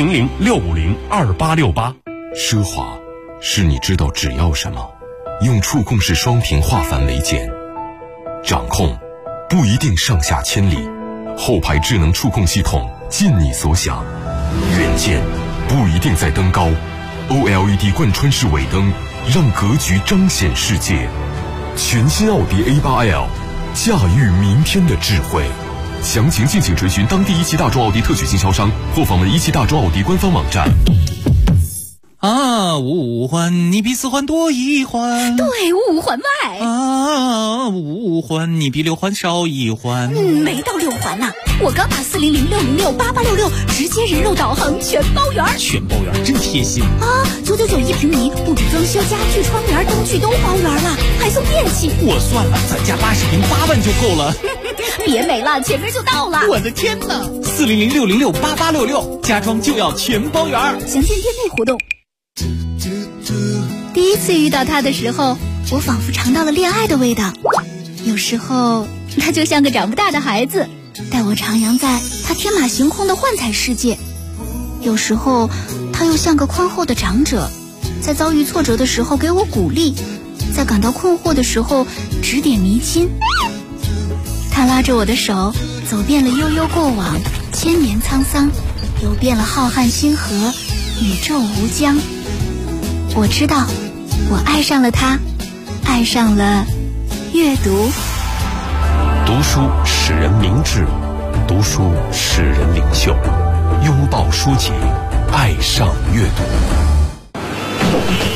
，400-650-2868。 奢华是你知道只要什么，用触控式双屏化繁为简，掌控不一定上下千里，后排智能触控系统尽你所想，远见不一定在登高， OLED 贯穿式尾灯让格局彰显世界。全新奥迪 A8L， 驾驭明天的智慧。详情敬请垂询当地一汽大众奥迪特许经销商或访问一汽大众奥迪官方网站。 啊，五环你比四环多一环。 对，五环外。 啊，五环你比六环少一环。 没到六环呢，我刚打400-606-8866，直接人肉导航全包圆。 全包圆真贴心啊！999一平米，不止装修、家具、窗帘、灯具都包圆了，还送电器。 我算了，咱家80平8万就够了。 别美了，前面就到了。 我的天哪！400-606-8866，家装就要全包圆。 详见店内活动。第一次遇到他的时候，我仿佛尝到了恋爱的味道。有时候他就像个长不大的孩子，带我徜徉在他天马行空的幻彩世界。有时候他又像个宽厚的长者，在遭遇挫折的时候给我鼓励，在感到困惑的时候指点迷津。他拉着我的手，走遍了悠悠过往，千年沧桑，游遍了浩瀚星河，宇宙无疆。我知道，我爱上了他，爱上了阅读。 读书使人明智，读书使人领袖，拥抱书籍，爱上阅读。